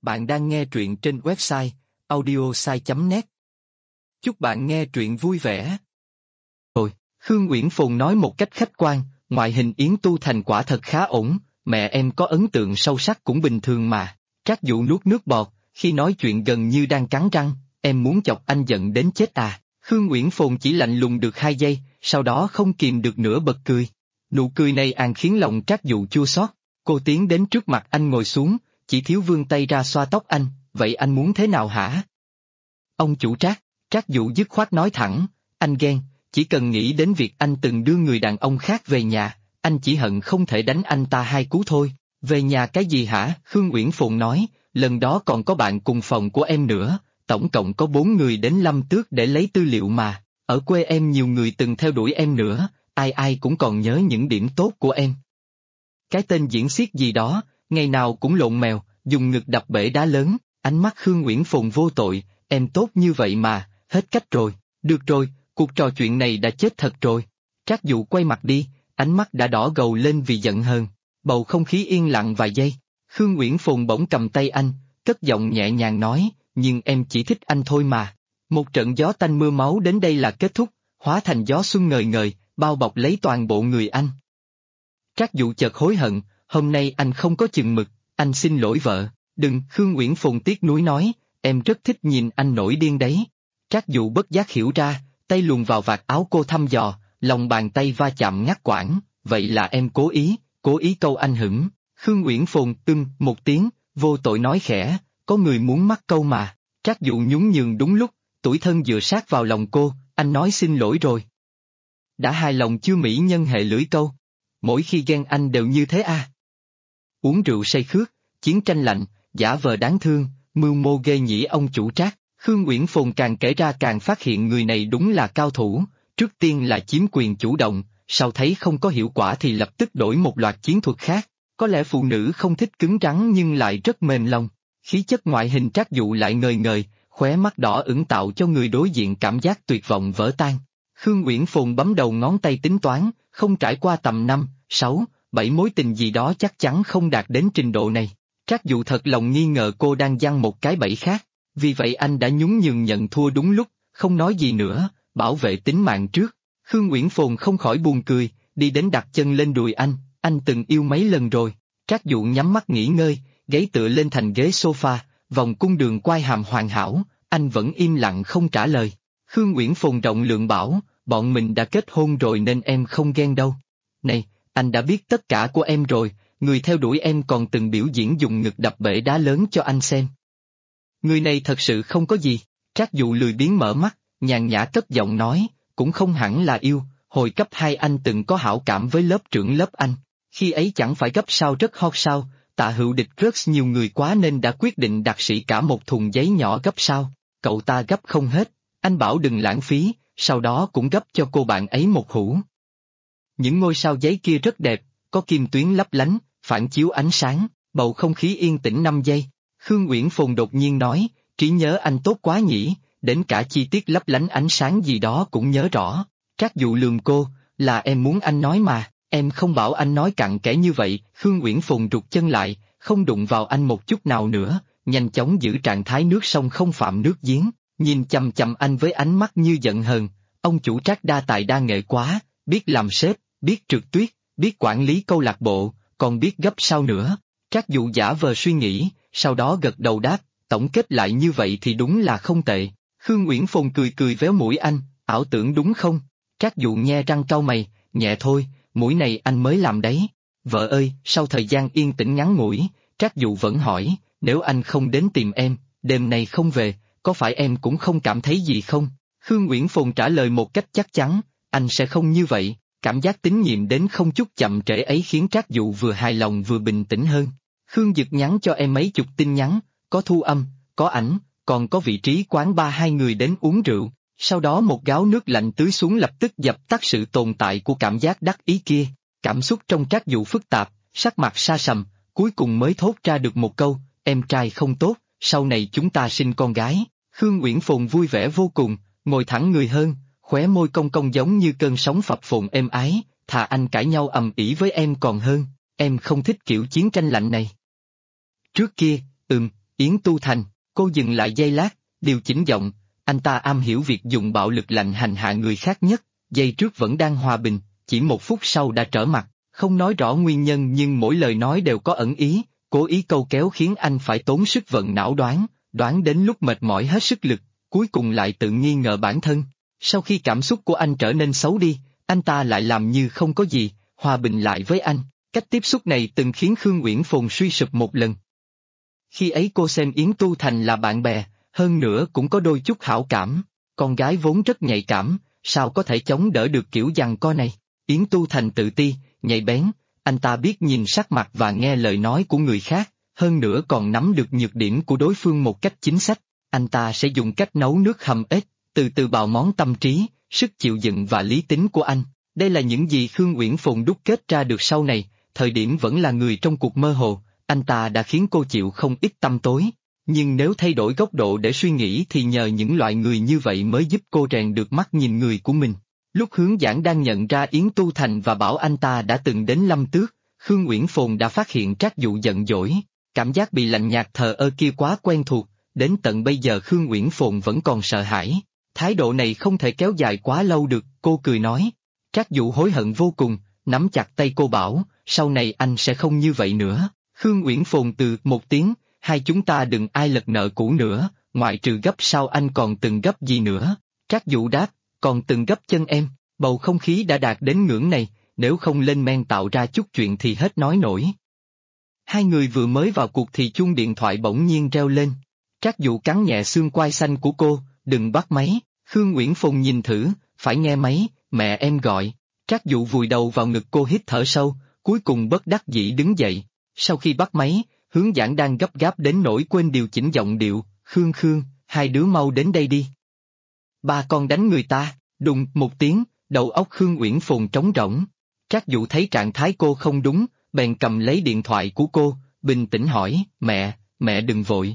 Bạn đang nghe truyện trên website audiosai.net. Chúc bạn nghe truyện vui vẻ. Khương Uyển Phồn nói một cách khách quan, ngoại hình Yến Tu Thành quả thật khá ổn, mẹ em có ấn tượng sâu sắc cũng bình thường mà. Trác Dụ nuốt nước bọt, khi nói chuyện gần như đang cắn răng, em muốn chọc anh giận đến chết à. Khương Uyển Phồn chỉ lạnh lùng được 2 giây, sau đó không kìm được nữa bật cười. Nụ cười này khiến lòng Trác Dụ chua xót. Cô tiến đến trước mặt anh ngồi xuống, chỉ thiếu vươn tay ra xoa tóc anh, vậy anh muốn thế nào hả? Ông chủ Trác, Trác Dụ dứt khoát nói thẳng, anh ghen, chỉ cần nghĩ đến việc anh từng đưa người đàn ông khác về nhà, anh chỉ hận không thể đánh anh ta 2 cú thôi. Về nhà cái gì hả? Khương Uyển Phồn nói, lần đó còn có bạn cùng phòng của em nữa, tổng cộng có 4 người đến Lâm Tước để lấy tư liệu mà, ở quê em nhiều người từng theo đuổi em nữa, ai ai cũng còn nhớ những điểm tốt của em. Cái tên diễn xiếc gì đó, ngày nào cũng lộn mèo, dùng ngực đập bể đá lớn, ánh mắt Khương Uyển Phồn vô tội, em tốt như vậy mà, hết cách rồi, được rồi, cuộc trò chuyện này đã chết thật rồi. Trác Dụ quay mặt đi, ánh mắt đã đỏ gầu lên vì giận hờn, bầu không khí yên lặng vài giây, Khương Uyển Phồn bỗng cầm tay anh, cất giọng nhẹ nhàng nói, nhưng em chỉ thích anh thôi mà. Một trận gió tanh mưa máu đến đây là kết thúc, hóa thành gió xuân ngời ngời, bao bọc lấy toàn bộ người anh. Trác Dụ chợt hối hận, hôm nay anh không có chừng mực, anh xin lỗi vợ, đừng. Khương Uyển Phồn tiếc nuối nói, em rất thích nhìn anh nổi điên đấy. Trác Dụ bất giác hiểu ra, tay luồn vào vạt áo cô thăm dò, lòng bàn tay va chạm ngắt quãng, vậy là em cố ý câu anh hửng. Khương Uyển Phồn một tiếng, vô tội nói khẽ, có người muốn mắc câu mà. Trác Dụ nhún nhường đúng lúc, tủi thân dựa sát vào lòng cô, anh nói xin lỗi rồi. Đã hài lòng chưa mỹ nhân hệ lưỡi câu? Mỗi khi ghen anh đều như thế à? Uống rượu say khước, chiến tranh lạnh, giả vờ đáng thương, mưu mô ghê nhĩ ông chủ Trác. Khương Uyển Phồn càng kể ra càng phát hiện người này đúng là cao thủ, trước tiên là chiếm quyền chủ động, sau thấy không có hiệu quả thì lập tức đổi một loạt chiến thuật khác. Có lẽ phụ nữ không thích cứng rắn nhưng lại rất mềm lòng. Khí chất ngoại hình Trác Dụ lại ngời ngời, khóe mắt đỏ ửng tạo cho người đối diện cảm giác tuyệt vọng vỡ tan. Khương Uyển Phồn bấm đầu ngón tay tính toán, không trải qua tầm 5, 6, 7 mối tình gì đó chắc chắn không đạt đến trình độ này. Trác Dụ thật lòng nghi ngờ cô đang giăng một cái bẫy khác, vì vậy anh đã nhún nhường nhận thua đúng lúc, không nói gì nữa, bảo vệ tính mạng trước. Khương Uyển Phồn không khỏi buồn cười, đi đến đặt chân lên đùi anh từng yêu mấy lần rồi. Trác Dụ nhắm mắt nghỉ ngơi, gáy tựa lên thành ghế sofa, vòng cung đường quai hàm hoàn hảo, anh vẫn im lặng không trả lời. Khương Uyển Phồn rộng lượng bảo, bọn mình đã kết hôn rồi nên em không ghen đâu. Này, anh đã biết tất cả của em rồi, người theo đuổi em còn từng biểu diễn dùng ngực đập bể đá lớn cho anh xem. Người này thật sự không có gì. Trác Dụ lười biếng mở mắt, nhàn nhã cất giọng nói, cũng không hẳn là yêu, hồi cấp 2 anh từng có hảo cảm với lớp trưởng lớp anh. Khi ấy chẳng phải gấp sao rất hot sao, Tạ Hữu Địch rất nhiều người quá nên đã quyết định đặt sĩ cả một thùng giấy nhỏ gấp sao. Cậu ta gấp không hết, anh bảo đừng lãng phí, sau đó cũng gấp cho cô bạn ấy một hũ. Những ngôi sao giấy kia rất đẹp, có kim tuyến lấp lánh, phản chiếu ánh sáng, bầu không khí yên tĩnh 5 giây. Khương Uyển Phồn đột nhiên nói, trí nhớ anh tốt quá nhỉ, đến cả chi tiết lấp lánh ánh sáng gì đó cũng nhớ rõ. Trác Dụ lườm cô, là em muốn anh nói mà, em không bảo anh nói cặn kẽ như vậy. Khương Uyển Phồn rụt chân lại, không đụng vào anh một chút nào nữa, nhanh chóng giữ trạng thái nước sông không phạm nước giếng, nhìn chằm chằm anh với ánh mắt như giận hờn. Ông chủ Trác đa tài đa nghệ quá, biết làm sếp, biết trượt tuyết, biết quản lý câu lạc bộ, còn biết gấp sao nữa. Trác Dụ giả vờ suy nghĩ, sau đó gật đầu đáp, tổng kết lại như vậy thì đúng là không tệ. Khương Uyển Phồn cười cười véo mũi anh, ảo tưởng đúng không? Trác Dụ nhe răng cau mày, nhẹ thôi, mũi này anh mới làm đấy. Vợ ơi, sau thời gian yên tĩnh ngắn ngủi, Trác Dụ vẫn hỏi, nếu anh không đến tìm em, đêm nay không về, có phải em cũng không cảm thấy gì không? Khương Uyển Phồn trả lời một cách chắc chắn, anh sẽ không như vậy. Cảm giác tín nhiệm đến không chút chậm trễ ấy khiến Trác Dụ vừa hài lòng vừa bình tĩnh hơn. Khương Dực nhắn cho em mấy chục tin nhắn, có thu âm, có ảnh, còn có vị trí quán bar 2 người đến uống rượu. Sau đó một gáo nước lạnh tưới xuống lập tức dập tắt sự tồn tại của cảm giác đắc ý kia. Cảm xúc trong Trác Dụ phức tạp, sắc mặt sa sầm, cuối cùng mới thốt ra được một câu, em trai không tốt, sau này chúng ta sinh con gái. Khương Uyển Phồn vui vẻ vô cùng, ngồi thẳng người hơn, khóe môi cong cong giống như cơn sóng phập phồng êm ái, thà anh cãi nhau ầm ĩ với em còn hơn, em không thích kiểu chiến tranh lạnh này. Trước kia, Yến Tu Thành, cô dừng lại giây lát, điều chỉnh giọng, anh ta am hiểu việc dùng bạo lực lạnh hành hạ người khác nhất, giây trước vẫn đang hòa bình, chỉ 1 phút sau đã trở mặt, không nói rõ nguyên nhân nhưng mỗi lời nói đều có ẩn ý, cố ý câu kéo khiến anh phải tốn sức vận não đoán đến lúc mệt mỏi hết sức lực, cuối cùng lại tự nghi ngờ bản thân. Sau khi cảm xúc của anh trở nên xấu đi, anh ta lại làm như không có gì, hòa bình lại với anh. Cách tiếp xúc này từng khiến Khương Uyển Phồn suy sụp một lần. Khi ấy cô xem Yến Tu Thành là bạn bè, hơn nữa cũng có đôi chút hảo cảm, con gái vốn rất nhạy cảm, sao có thể chống đỡ được kiểu giằng co này. Yến Tu Thành tự ti, nhạy bén, anh ta biết nhìn sắc mặt và nghe lời nói của người khác, hơn nữa còn nắm được nhược điểm của đối phương một cách chính xác. Anh ta sẽ dùng cách nấu nước hầm ếch, từ từ bào món tâm trí, sức chịu đựng và lý tính của anh. Đây là những gì Khương Uyển Phồn đúc kết ra được sau này, thời điểm vẫn là người trong cuộc mơ hồ, anh ta đã khiến cô chịu không ít tăm tối. Nhưng nếu thay đổi góc độ để suy nghĩ thì nhờ những loại người như vậy mới giúp cô rèn được mắt nhìn người của mình. Lúc Hướng Giảng đang nhận ra Yến Tu Thành và bảo anh ta đã từng đến Lâm Tước, Khương Uyển Phồn đã phát hiện Trác Dụ giận dỗi, cảm giác bị lạnh nhạt thờ ơ kia quá quen thuộc, đến tận bây giờ Khương Uyển Phồn vẫn còn sợ hãi. Thái độ này không thể kéo dài quá lâu được, cô cười nói. Trác Dụ hối hận vô cùng, nắm chặt tay cô bảo, sau này anh sẽ không như vậy nữa. Khương Uyển Phồn từ một tiếng, hai chúng ta đừng ai lật nợ cũ nữa, ngoại trừ gấp sao anh còn từng gấp gì nữa. Trác Dụ đáp, còn từng gấp chân em, bầu không khí đã đạt đến ngưỡng này, nếu không lên men tạo ra chút chuyện thì hết nói nổi. Hai người vừa mới vào cuộc thì chuông điện thoại bỗng nhiên reo lên. Trác Dụ cắn nhẹ xương quai xanh của cô, đừng bắt máy. Khương Uyển Phồn nhìn thử, phải nghe máy, mẹ em gọi. Trác Dụ vùi đầu vào ngực cô hít thở sâu, cuối cùng bất đắc dĩ đứng dậy. Sau khi bắt máy, Hướng Giảng đang gấp gáp đến nỗi quên điều chỉnh giọng điệu, Khương, hai đứa mau đến đây đi. Ba con đánh người ta, đùng một tiếng, đầu óc Khương Uyển Phồn trống rỗng. Trác Dụ thấy trạng thái cô không đúng, bèn cầm lấy điện thoại của cô, bình tĩnh hỏi, mẹ đừng vội.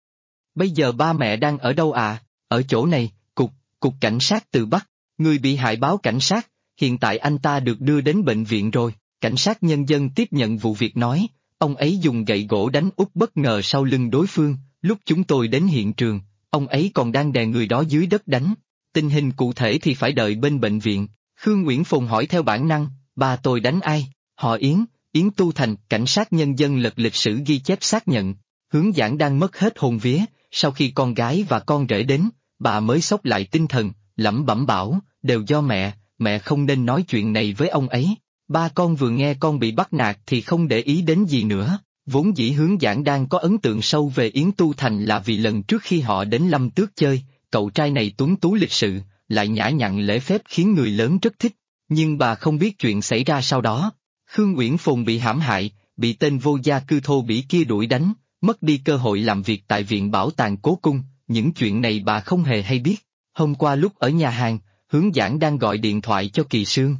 Bây giờ ba mẹ đang ở đâu à? Ở chỗ này, cục cảnh sát từ Bắc, người bị hại báo cảnh sát, hiện tại anh ta được đưa đến bệnh viện rồi. Cảnh sát nhân dân tiếp nhận vụ việc nói, ông ấy dùng gậy gỗ đánh úp bất ngờ sau lưng đối phương, lúc chúng tôi đến hiện trường, ông ấy còn đang đè người đó dưới đất đánh. Tình hình cụ thể thì phải đợi bên bệnh viện. Khương Uyển Phồn hỏi theo bản năng, ba tôi đánh ai? Họ Yến Tu Thành. Cảnh sát nhân dân lật lịch sử ghi chép xác nhận. Hướng Giảng đang mất hết hồn vía, sau khi con gái và con rể đến, bà mới xốc lại tinh thần, lẩm bẩm bảo, đều do mẹ không nên nói chuyện này với ông ấy. Ba con vừa nghe con bị bắt nạt thì không để ý đến gì nữa. Vốn dĩ Hướng Giảng đang có ấn tượng sâu về Yến Tu Thành là vì lần trước khi họ đến Lâm Tước chơi, cậu trai này tuấn tú lịch sự, lại nhã nhặn lễ phép khiến người lớn rất thích. Nhưng bà không biết chuyện xảy ra sau đó. Khương Uyển Phồn bị hãm hại, bị tên vô gia cư thô bỉ kia đuổi đánh, mất đi cơ hội làm việc tại Viện Bảo tàng Cố Cung, những chuyện này bà không hề hay biết. Hôm qua lúc ở nhà hàng, Hướng Giảng đang gọi điện thoại cho Kỳ Sương.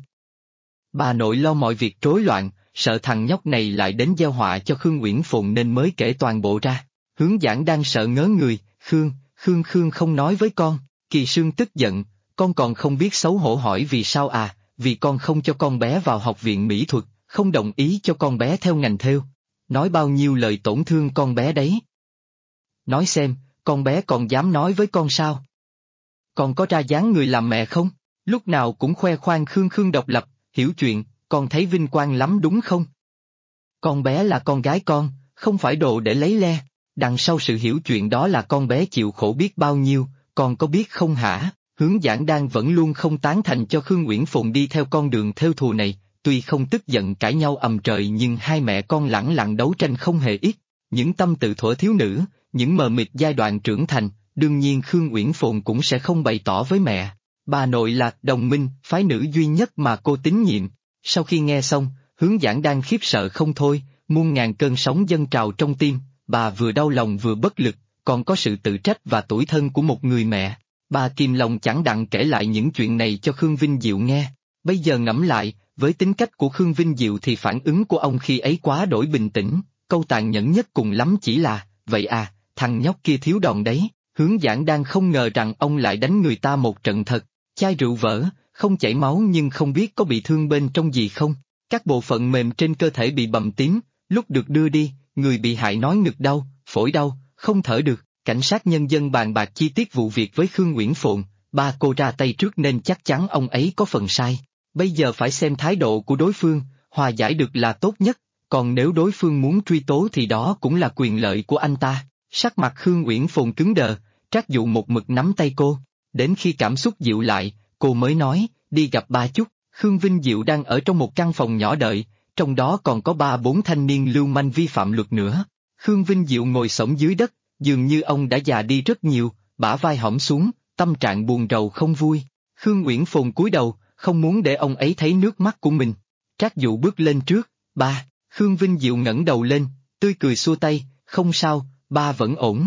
Bà nội lo mọi việc rối loạn, sợ thằng nhóc này lại đến gieo họa cho Khương Uyển Phồn nên mới kể toàn bộ ra. Hướng Giảng đang sợ ngớ người, Khương không nói với con. Kỳ Sương tức giận, con còn không biết xấu hổ hỏi vì sao à? Vì con không cho con bé vào học viện mỹ thuật, không đồng ý cho con bé theo ngành thêu. Nói bao nhiêu lời tổn thương con bé đấy. Nói xem, con bé còn dám nói với con sao? Con có ra dáng người làm mẹ không? Lúc nào cũng khoe khoang Khương độc lập, hiểu chuyện, con thấy vinh quang lắm đúng không? Con bé là con gái con, không phải đồ để lấy le. Đằng sau sự hiểu chuyện đó là con bé chịu khổ biết bao nhiêu, con có biết không hả? Hướng Giảng đang vẫn luôn không tán thành cho Khương Uyển Phồn đi theo con đường thêu thùa này, tuy không tức giận cãi nhau ầm trời nhưng hai mẹ con lẳng lặng đấu tranh không hề ít. Những tâm tự thuở thiếu nữ, những mờ mịt giai đoạn trưởng thành, đương nhiên Khương Uyển Phồn cũng sẽ không bày tỏ với mẹ. Bà nội là đồng minh, phái nữ duy nhất mà cô tín nhiệm. Sau khi nghe xong, Hướng Giảng đang khiếp sợ không thôi, muôn ngàn cơn sóng dâng trào trong tim, bà vừa đau lòng vừa bất lực, còn có sự tự trách và tủi thân của một người mẹ. Bà kìm lòng chẳng đặng kể lại những chuyện này cho Khương Vinh Diệu nghe. Bây giờ ngẫm lại, với tính cách của Khương Vinh Diệu thì phản ứng của ông khi ấy quá đổi bình tĩnh, câu tàn nhẫn nhất cùng lắm chỉ là, vậy à, thằng nhóc kia thiếu đòn đấy. Hướng Giảng đang không ngờ rằng ông lại đánh người ta một trận thật, chai rượu vỡ, không chảy máu nhưng không biết có bị thương bên trong gì không. Các bộ phận mềm trên cơ thể bị bầm tím, lúc được đưa đi, người bị hại nói ngực đau, phổi đau, không thở được. Cảnh sát nhân dân bàn bạc chi tiết vụ việc với Khương Uyển Phồn, ba cô ra tay trước nên chắc chắn ông ấy có phần sai. Bây giờ phải xem thái độ của đối phương, hòa giải được là tốt nhất, còn nếu đối phương muốn truy tố thì đó cũng là quyền lợi của anh ta. Sắc mặt Khương Uyển Phồn cứng đờ, Trác Dụ một mực nắm tay cô, đến khi cảm xúc dịu lại, cô mới nói, đi gặp ba chút. Khương Vinh Diệu đang ở trong một căn phòng nhỏ đợi, trong đó còn có 3-4 thanh niên lưu manh vi phạm luật nữa. Khương Vinh Diệu ngồi xổm dưới đất, dường như ông đã già đi rất nhiều, bả vai hõm xuống, tâm trạng buồn rầu không vui. Khương Uyển Phồn cúi đầu, không muốn để ông ấy thấy nước mắt của mình. Trác Dụ bước lên trước, ba. Khương Vinh Diệu ngẩng đầu lên, tươi cười xua tay, không sao, ba vẫn ổn.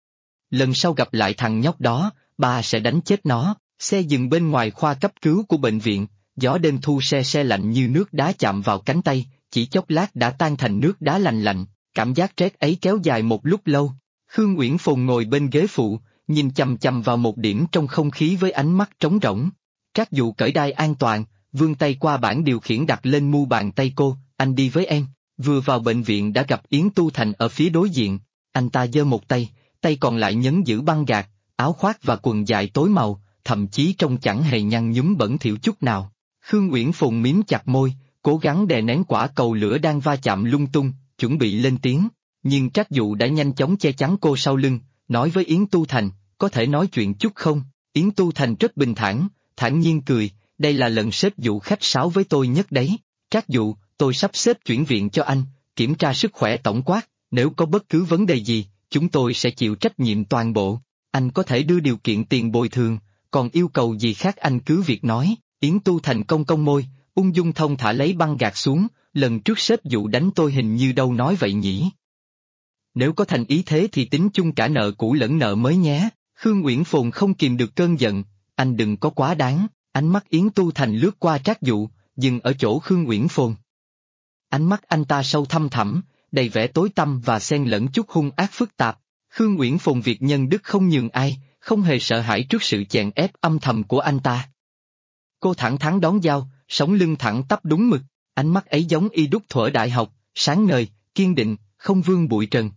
Lần sau gặp lại thằng nhóc đó, ba sẽ đánh chết nó. Xe dừng bên ngoài khoa cấp cứu của bệnh viện, gió đêm thu se lạnh như nước đá chạm vào cánh tay, chỉ chốc lát đã tan thành nước đá lành lạnh, cảm giác rét ấy kéo dài một lúc lâu. Khương Uyển Phồn ngồi bên ghế phụ, nhìn chằm chằm vào một điểm trong không khí với ánh mắt trống rỗng. Trác Dụ cởi đai an toàn, vươn tay qua bảng điều khiển đặt lên mu bàn tay cô, anh đi với em. Vừa vào bệnh viện đã gặp Yến Tu Thành ở phía đối diện, anh ta giơ một tay, tay còn lại nhấn giữ băng gạc, áo khoác và quần dài tối màu, thậm chí trông chẳng hề nhăn nhúm bẩn thỉu chút nào. Khương Uyển Phồn mím chặt môi, cố gắng đè nén quả cầu lửa đang va chạm lung tung, chuẩn bị lên tiếng, nhưng Trác Dụ đã nhanh chóng che chắn cô sau lưng, nói với Yến Tu Thành, có thể nói chuyện chút không? Yến Tu Thành rất bình thản, thản nhiên cười, đây là lần xếp Dụ khách sáo với tôi nhất đấy. Trác Dụ, tôi sắp xếp chuyển viện cho anh, kiểm tra sức khỏe tổng quát, nếu có bất cứ vấn đề gì, chúng tôi sẽ chịu trách nhiệm toàn bộ. Anh có thể đưa điều kiện tiền bồi thường, còn yêu cầu gì khác anh cứ việc nói. Yến Tu Thành cong cong môi, ung dung thong thả lấy băng gạc xuống, lần trước sếp Dụ đánh tôi hình như đâu nói vậy nhỉ. Nếu có thành ý thế thì tính chung cả nợ cũ lẫn nợ mới nhé. Khương Uyển Phồn không kìm được cơn giận, anh đừng có quá đáng. Ánh mắt Yến Tu Thành lướt qua Trác Dụ, dừng ở chỗ Khương Uyển Phồn. Ánh mắt anh ta sâu thăm thẳm, đầy vẻ tối tăm và xen lẫn chút hung ác phức tạp. Khương Uyển Phồn việc nhân đức không nhường ai, không hề sợ hãi trước sự chèn ép âm thầm của anh ta. Cô thẳng thắn đón dao, sống lưng thẳng tắp đúng mực, ánh mắt ấy giống y đúc thuở đại học, sáng ngời, kiên định, không vương bụi trần.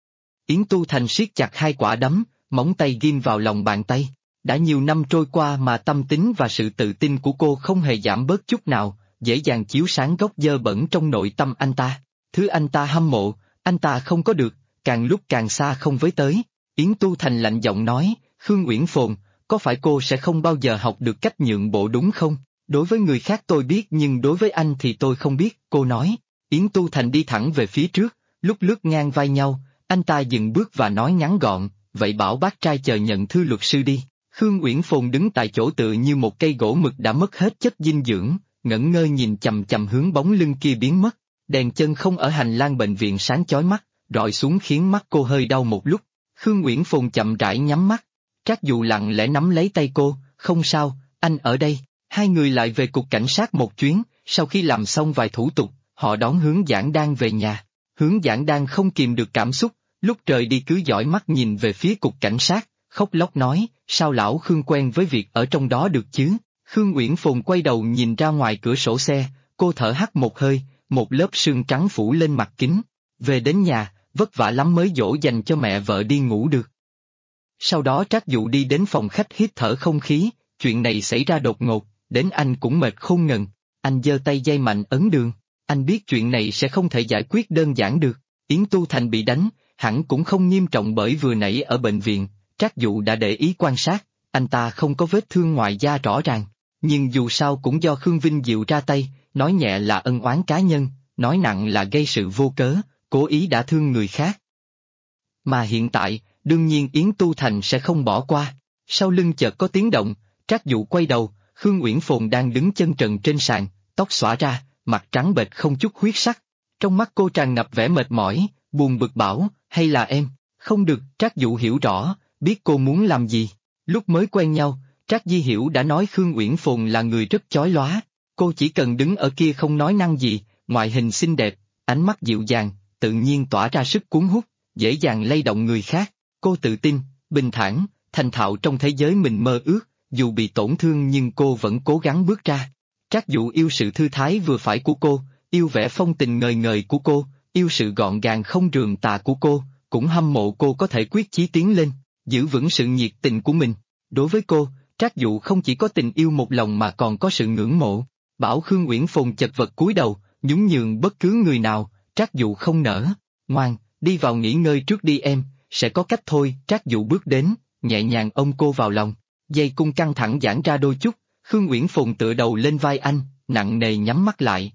Yến Tu Thành siết chặt hai quả đấm, móng tay ghim vào lòng bàn tay. Đã nhiều năm trôi qua mà tâm tính và sự tự tin của cô không hề giảm bớt chút nào, dễ dàng chiếu sáng góc dơ bẩn trong nội tâm anh ta. Thứ anh ta hâm mộ, anh ta không có được, càng lúc càng xa không với tới. Yến Tu Thành lạnh giọng nói, Khương Uyển Phồn, có phải cô sẽ không bao giờ học được cách nhượng bộ đúng không? Đối với người khác tôi biết nhưng đối với anh thì tôi không biết, cô nói. Yến Tu Thành đi thẳng về phía trước, lúc lướt ngang vai nhau, anh ta dừng bước và nói ngắn gọn, vậy bảo bác trai chờ nhận thư luật sư đi. Khương Uyển Phồn đứng tại chỗ tựa như một cây gỗ mực đã mất hết chất dinh dưỡng, ngẩn ngơ nhìn chằm chằm hướng bóng lưng kia biến mất. Đèn chân không ở hành lang bệnh viện sáng chói mắt, rọi xuống khiến mắt cô hơi đau một lúc. Khương Uyển Phồn chậm rãi nhắm mắt. Trác Dụ lặng lẽ nắm lấy tay cô, không sao, anh ở đây. Hai người lại về cục cảnh sát một chuyến, sau khi làm xong vài thủ tục, họ đón Hướng Giảng Đan về nhà. Hướng Giảng Đan không kìm được cảm xúc, lúc rời đi cứ dõi mắt nhìn về phía cục cảnh sát, khóc lóc nói, sao lão Khương quen với việc ở trong đó được chứ? Khương Uyển Phồn quay đầu nhìn ra ngoài cửa sổ xe, cô thở hắt một hơi, một lớp sương trắng phủ lên mặt kính. Về đến nhà, vất vả lắm mới dỗ dành cho mẹ vợ đi ngủ được. Sau đó Trác Dụ đi đến phòng khách hít thở không khí, chuyện này xảy ra đột ngột, đến anh cũng mệt khôn ngần. Anh giơ tay dây mạnh ấn đường, anh biết chuyện này sẽ không thể giải quyết đơn giản được. Yến Tu Thành bị đánh, hẳn cũng không nghiêm trọng bởi vừa nãy ở bệnh viện, Trác Dụ đã để ý quan sát, anh ta không có vết thương ngoài da rõ ràng, nhưng dù sao cũng do Khương Vinh Diệu ra tay, nói nhẹ là ân oán cá nhân, nói nặng là gây sự vô cớ, cố ý đả thương người khác. Mà hiện tại, đương nhiên Yến Tu Thành sẽ không bỏ qua. Sau lưng chợt có tiếng động, Trác Dụ quay đầu, Khương Uyển Phồn đang đứng chân trần trên sàn, tóc xõa ra, mặt trắng bệch không chút huyết sắc. Trong mắt cô tràn ngập vẻ mệt mỏi, buồn bực bảo, hay là em? Không được, Trác Dụ hiểu rõ, biết cô muốn làm gì. Lúc mới quen nhau, Trác Di Hiểu đã nói Khương Uyển Phồn là người rất chói lóa. Cô chỉ cần đứng ở kia không nói năng gì, ngoại hình xinh đẹp, ánh mắt dịu dàng, tự nhiên tỏa ra sức cuốn hút, dễ dàng lay động người khác. Cô tự tin, bình thản, thành thạo trong thế giới mình mơ ước, dù bị tổn thương nhưng cô vẫn cố gắng bước ra. Trác Dụ yêu sự thư thái vừa phải của cô, yêu vẻ phong tình ngời ngời của cô, yêu sự gọn gàng không rườm rà của cô, cũng hâm mộ cô có thể quyết chí tiến lên, giữ vững sự nhiệt tình của mình. Đối với cô, Trác Dụ không chỉ có tình yêu một lòng mà còn có sự ngưỡng mộ. Bảo Khương Uyển Phồn chật vật cúi đầu, nhún nhường bất cứ người nào, Trác Dụ không nỡ. Ngoan, đi vào nghỉ ngơi trước đi em, sẽ có cách thôi. Trác Dụ bước đến, nhẹ nhàng ôm cô vào lòng. Dây cung căng thẳng giãn ra đôi chút, Khương Uyển Phồn tựa đầu lên vai anh, nặng nề nhắm mắt lại.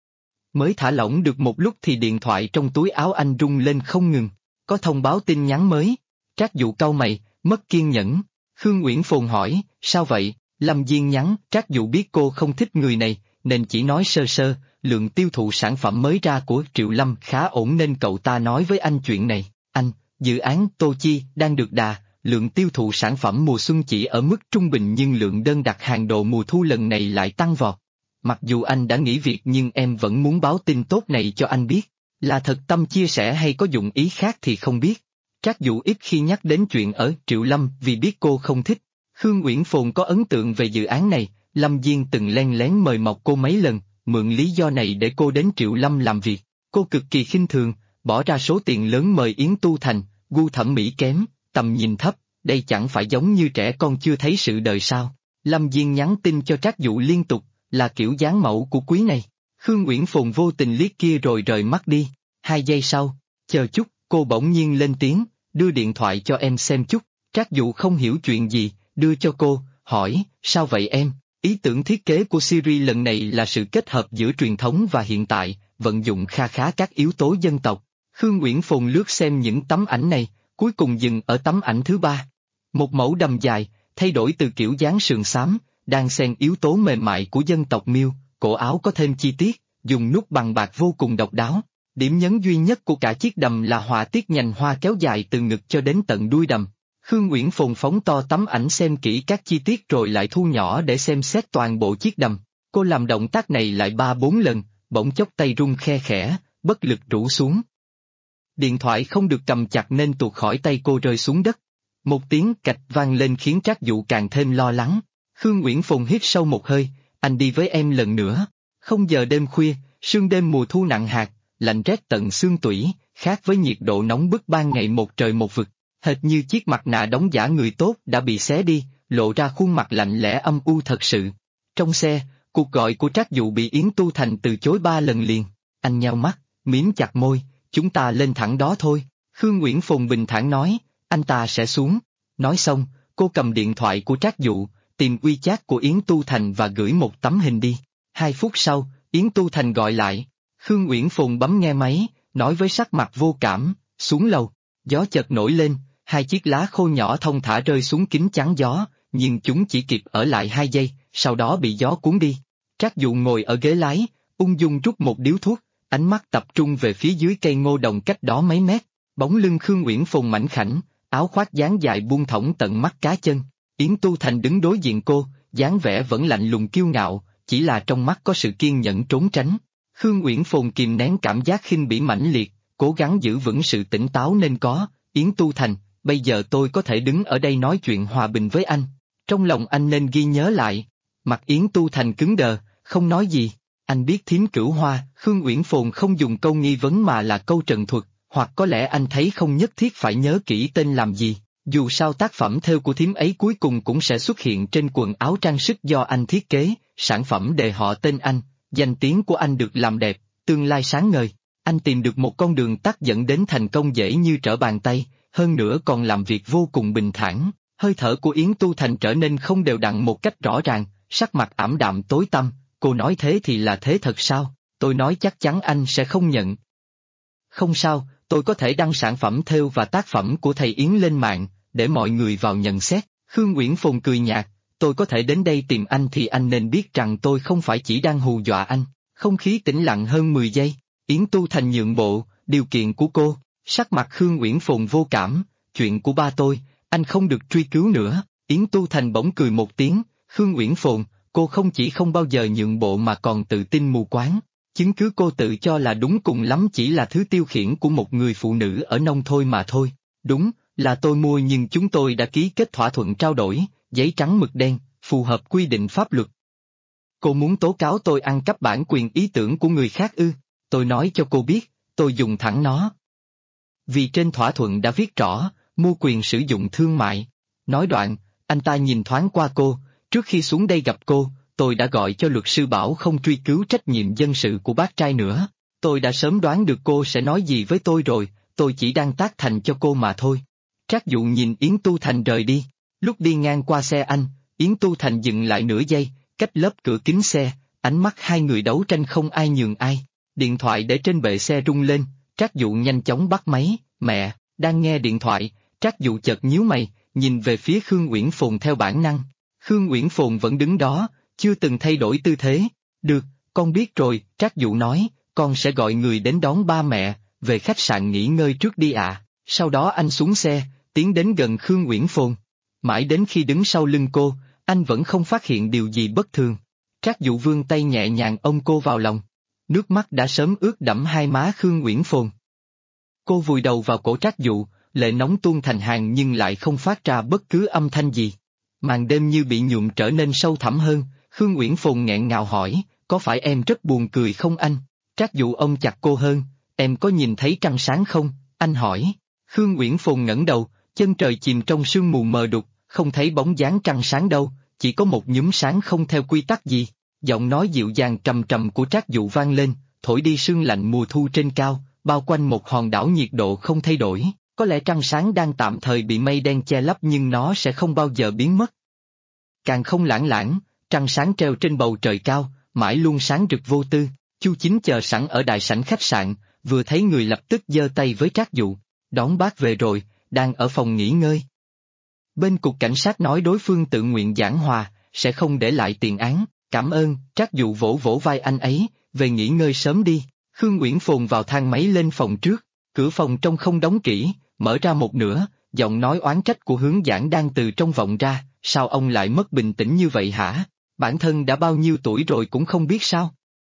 Mới thả lỏng được một lúc thì điện thoại trong túi áo anh rung lên không ngừng. Có thông báo tin nhắn mới. Trác Dụ cau mày, mất kiên nhẫn. Khương Uyển Phồn hỏi, sao vậy? Lâm Diên nhắn, Trác Dụ biết cô không thích người này, nên chỉ nói sơ sơ, lượng tiêu thụ sản phẩm mới ra của Triệu Lâm khá ổn nên cậu ta nói với anh chuyện này. Anh, dự án Tô Chi đang được đà, lượng tiêu thụ sản phẩm mùa xuân chỉ ở mức trung bình nhưng lượng đơn đặt hàng đồ mùa thu lần này lại tăng vọt. Mặc dù anh đã nghỉ việc nhưng em vẫn muốn báo tin tốt này cho anh biết. Là thật tâm chia sẻ hay có dụng ý khác thì không biết. Trác Dụ ít khi nhắc đến chuyện ở Triệu Lâm vì biết cô không thích. Khương Uyển Phồn có ấn tượng về dự án này, Lâm Diên từng len lén mời mọc cô mấy lần, mượn lý do này để cô đến Triệu Lâm làm việc. Cô cực kỳ khinh thường, bỏ ra số tiền lớn mời Yến Tu Thành, gu thẩm mỹ kém, tầm nhìn thấp, đây chẳng phải giống như trẻ con chưa thấy sự đời sao. Lâm Diên nhắn tin cho Trác Dụ liên tục, là kiểu dáng mẫu của quý này. Khương Uyển Phồn vô tình liếc kia rồi rời mắt đi. 2 giây sau, chờ chút, cô bỗng nhiên lên tiếng, đưa điện thoại cho em xem chút. Trác Dụ không hiểu chuyện gì, đưa cho cô, hỏi, sao vậy em? Ý tưởng thiết kế của series lần này là sự kết hợp giữa truyền thống và hiện tại, vận dụng kha khá các yếu tố dân tộc. Khương Uyển Phồn lướt xem những tấm ảnh này, cuối cùng dừng ở tấm ảnh thứ 3. Một mẫu đầm dài, thay đổi từ kiểu dáng sườn xám, đang xen yếu tố mềm mại của dân tộc Miêu, cổ áo có thêm chi tiết, dùng nút bằng bạc vô cùng độc đáo. Điểm nhấn duy nhất của cả chiếc đầm là họa tiết nhành hoa kéo dài từ ngực cho đến tận đuôi đầm. Khương Uyển Phồn phóng to tấm ảnh xem kỹ các chi tiết rồi lại thu nhỏ để xem xét toàn bộ chiếc đầm. Cô làm động tác này lại 3-4 lần, bỗng chốc tay run khe khẽ, bất lực rũ xuống. Điện thoại không được cầm chặt nên tuột khỏi tay cô rơi xuống đất. Một tiếng cạch vang lên khiến Trác Dụ càng thêm lo lắng. Khương Uyển Phồn hít sâu một hơi, anh đi với em lần nữa. Không giờ đêm khuya, sương đêm mùa thu nặng hạt, lạnh rét tận xương tủy, khác với nhiệt độ nóng bức ban ngày một trời một vực. Hệt như chiếc mặt nạ đóng giả người tốt đã bị xé đi, lộ ra khuôn mặt lạnh lẽ âm u thật sự. Trong xe, cuộc gọi của Trác Dụ bị Yến Tu Thành từ chối 3 lần liền. Anh nheo mắt, mím chặt môi, chúng ta lên thẳng đó thôi. Khương Uyển Phồn bình thản nói, anh ta sẽ xuống. Nói xong, cô cầm điện thoại của Trác Dụ, tìm WeChat của Yến Tu Thành và gửi một tấm hình đi. 2 phút sau, Yến Tu Thành gọi lại. Khương Uyển Phồn bấm nghe máy, nói với sắc mặt vô cảm, xuống lầu. Gió chợt nổi lên, 2 chiếc lá khô nhỏ thong thả rơi xuống kính chắn gió, nhưng chúng chỉ kịp ở lại 2 giây, sau đó bị gió cuốn đi. Trác Dụ ngồi ở ghế lái, ung dung rút một điếu thuốc, ánh mắt tập trung về phía dưới cây ngô đồng cách đó mấy mét. Bóng lưng Khương Uyển Phồn mảnh khảnh, áo khoác dáng dài buông thõng tận mắt cá chân. Yến Tu Thành đứng đối diện cô, dáng vẻ vẫn lạnh lùng kiêu ngạo, chỉ là trong mắt có sự kiên nhẫn trốn tránh. Khương Uyển Phồn kìm nén cảm giác khinh bỉ mãnh liệt, cố gắng giữ vững sự tỉnh táo nên có. Yến Tu Thành, bây giờ tôi có thể đứng ở đây nói chuyện hòa bình với anh. Trong lòng anh nên ghi nhớ lại. Mặt Yến Tu Thành cứng đờ, không nói gì. Anh biết thím Cửu Hoa, Khương Uyển Phồn không dùng câu nghi vấn mà là câu trần thuật, hoặc có lẽ anh thấy không nhất thiết phải nhớ kỹ tên làm gì. Dù sao tác phẩm thêu của thím ấy cuối cùng cũng sẽ xuất hiện trên quần áo trang sức do anh thiết kế, sản phẩm đề họ tên anh, danh tiếng của anh được làm đẹp, tương lai sáng ngời. Anh tìm được một con đường tắt dẫn đến thành công dễ như trở bàn tay, hơn nữa còn làm việc vô cùng bình thản. Hơi thở của Yến Tu Thành trở nên không đều đặn một cách rõ ràng, sắc mặt ảm đạm tối tăm. Cô nói thế thì là thế thật sao? Tôi nói chắc chắn anh sẽ không nhận. Không sao, tôi có thể đăng sản phẩm thêu và tác phẩm của thầy Yến lên mạng, để mọi người vào nhận xét. Khương Uyển Phồn cười nhạt, tôi có thể đến đây tìm anh thì anh nên biết rằng tôi không phải chỉ đang hù dọa anh. Không khí tĩnh lặng hơn 10 giây, Yến Tu Thành nhượng bộ, điều kiện của cô, sắc mặt Khương Uyển Phồn vô cảm, chuyện của ba tôi, anh không được truy cứu nữa. Yến Tu Thành bỗng cười một tiếng, Khương Uyển Phồn, cô không chỉ không bao giờ nhượng bộ mà còn tự tin mù quáng. Chứng cứ cô tự cho là đúng cùng lắm chỉ là thứ tiêu khiển của một người phụ nữ ở nông thôi mà thôi. Đúng, là tôi mua nhưng chúng tôi đã ký kết thỏa thuận trao đổi, giấy trắng mực đen, phù hợp quy định pháp luật. Cô muốn tố cáo tôi ăn cắp bản quyền ý tưởng của người khác ư? Tôi nói cho cô biết, tôi dùng thẳng nó. vì trên thỏa thuận đã viết rõ, mua quyền sử dụng thương mại. Nói đoạn, anh ta nhìn thoáng qua cô, trước khi xuống đây gặp cô, tôi đã gọi cho luật sư bảo không truy cứu trách nhiệm dân sự của bác trai nữa. Tôi đã sớm đoán được cô sẽ nói gì với tôi rồi, tôi chỉ đang tác thành cho cô mà thôi. Trác Dụ nhìn Yến Tu Thành rời đi, lúc đi ngang qua xe anh, Yến Tu Thành dừng lại nửa giây, cách lớp cửa kính xe, ánh mắt hai người đấu tranh không ai nhường ai. Điện thoại để trên bệ xe rung lên, Trác Dụ nhanh chóng bắt máy, mẹ, đang nghe điện thoại, Trác Dụ chợt nhíu mày, nhìn về phía Khương Uyển Phồn theo bản năng. Khương Uyển Phồn vẫn đứng đó, chưa từng thay đổi tư thế. Được, con biết rồi, Trác Dụ nói, con sẽ gọi người đến đón ba mẹ, về khách sạn nghỉ ngơi trước đi ạ. Sau đó anh xuống xe, tiến đến gần Khương Uyển Phồn. Mãi đến khi đứng sau lưng cô, anh vẫn không phát hiện điều gì bất thường. Trác Dụ vươn tay nhẹ nhàng ôm cô vào lòng. Nước mắt đã sớm ướt đẫm hai má Khương Uyển Phồn. Cô vùi đầu vào cổ Trác Dụ, lệ nóng tuôn thành hàng nhưng lại không phát ra bất cứ âm thanh gì. Màn đêm như bị nhuộm trở nên sâu thẳm hơn, Khương Uyển Phồn nghẹn ngào hỏi, có phải em rất buồn cười không anh? Trác Dụ ôm chặt cô hơn, em có nhìn thấy trăng sáng không? Anh hỏi. Khương Uyển Phồn ngẩng đầu, chân trời chìm trong sương mù mờ đục, không thấy bóng dáng trăng sáng đâu, chỉ có một nhúm sáng không theo quy tắc gì. Giọng nói dịu dàng trầm trầm của Trác Dụ vang lên, thổi đi sương lạnh mùa thu trên cao, bao quanh một hòn đảo nhiệt độ không thay đổi. Có lẽ trăng sáng đang tạm thời bị mây đen che lấp nhưng nó sẽ không bao giờ biến mất. Càng không lãng lãng, trăng sáng treo trên bầu trời cao, mãi luôn sáng rực vô tư. Chu Chính chờ sẵn ở đại sảnh khách sạn, vừa thấy người lập tức giơ tay với Trác Dụ, đón bác về rồi, đang ở phòng nghỉ ngơi. Bên cục cảnh sát nói đối phương tự nguyện giảng hòa, sẽ không để lại tiền án, cảm ơn, Trác Dụ vỗ vỗ vai anh ấy, về nghỉ ngơi sớm đi. Khương Uyển Phồn vào thang máy lên phòng trước, cửa phòng trong không đóng kỹ, mở ra một nửa, giọng nói oán trách của Hướng Giảng đang từ trong vọng ra, sao ông lại mất bình tĩnh như vậy hả? Bản thân đã bao nhiêu tuổi rồi cũng không biết sao?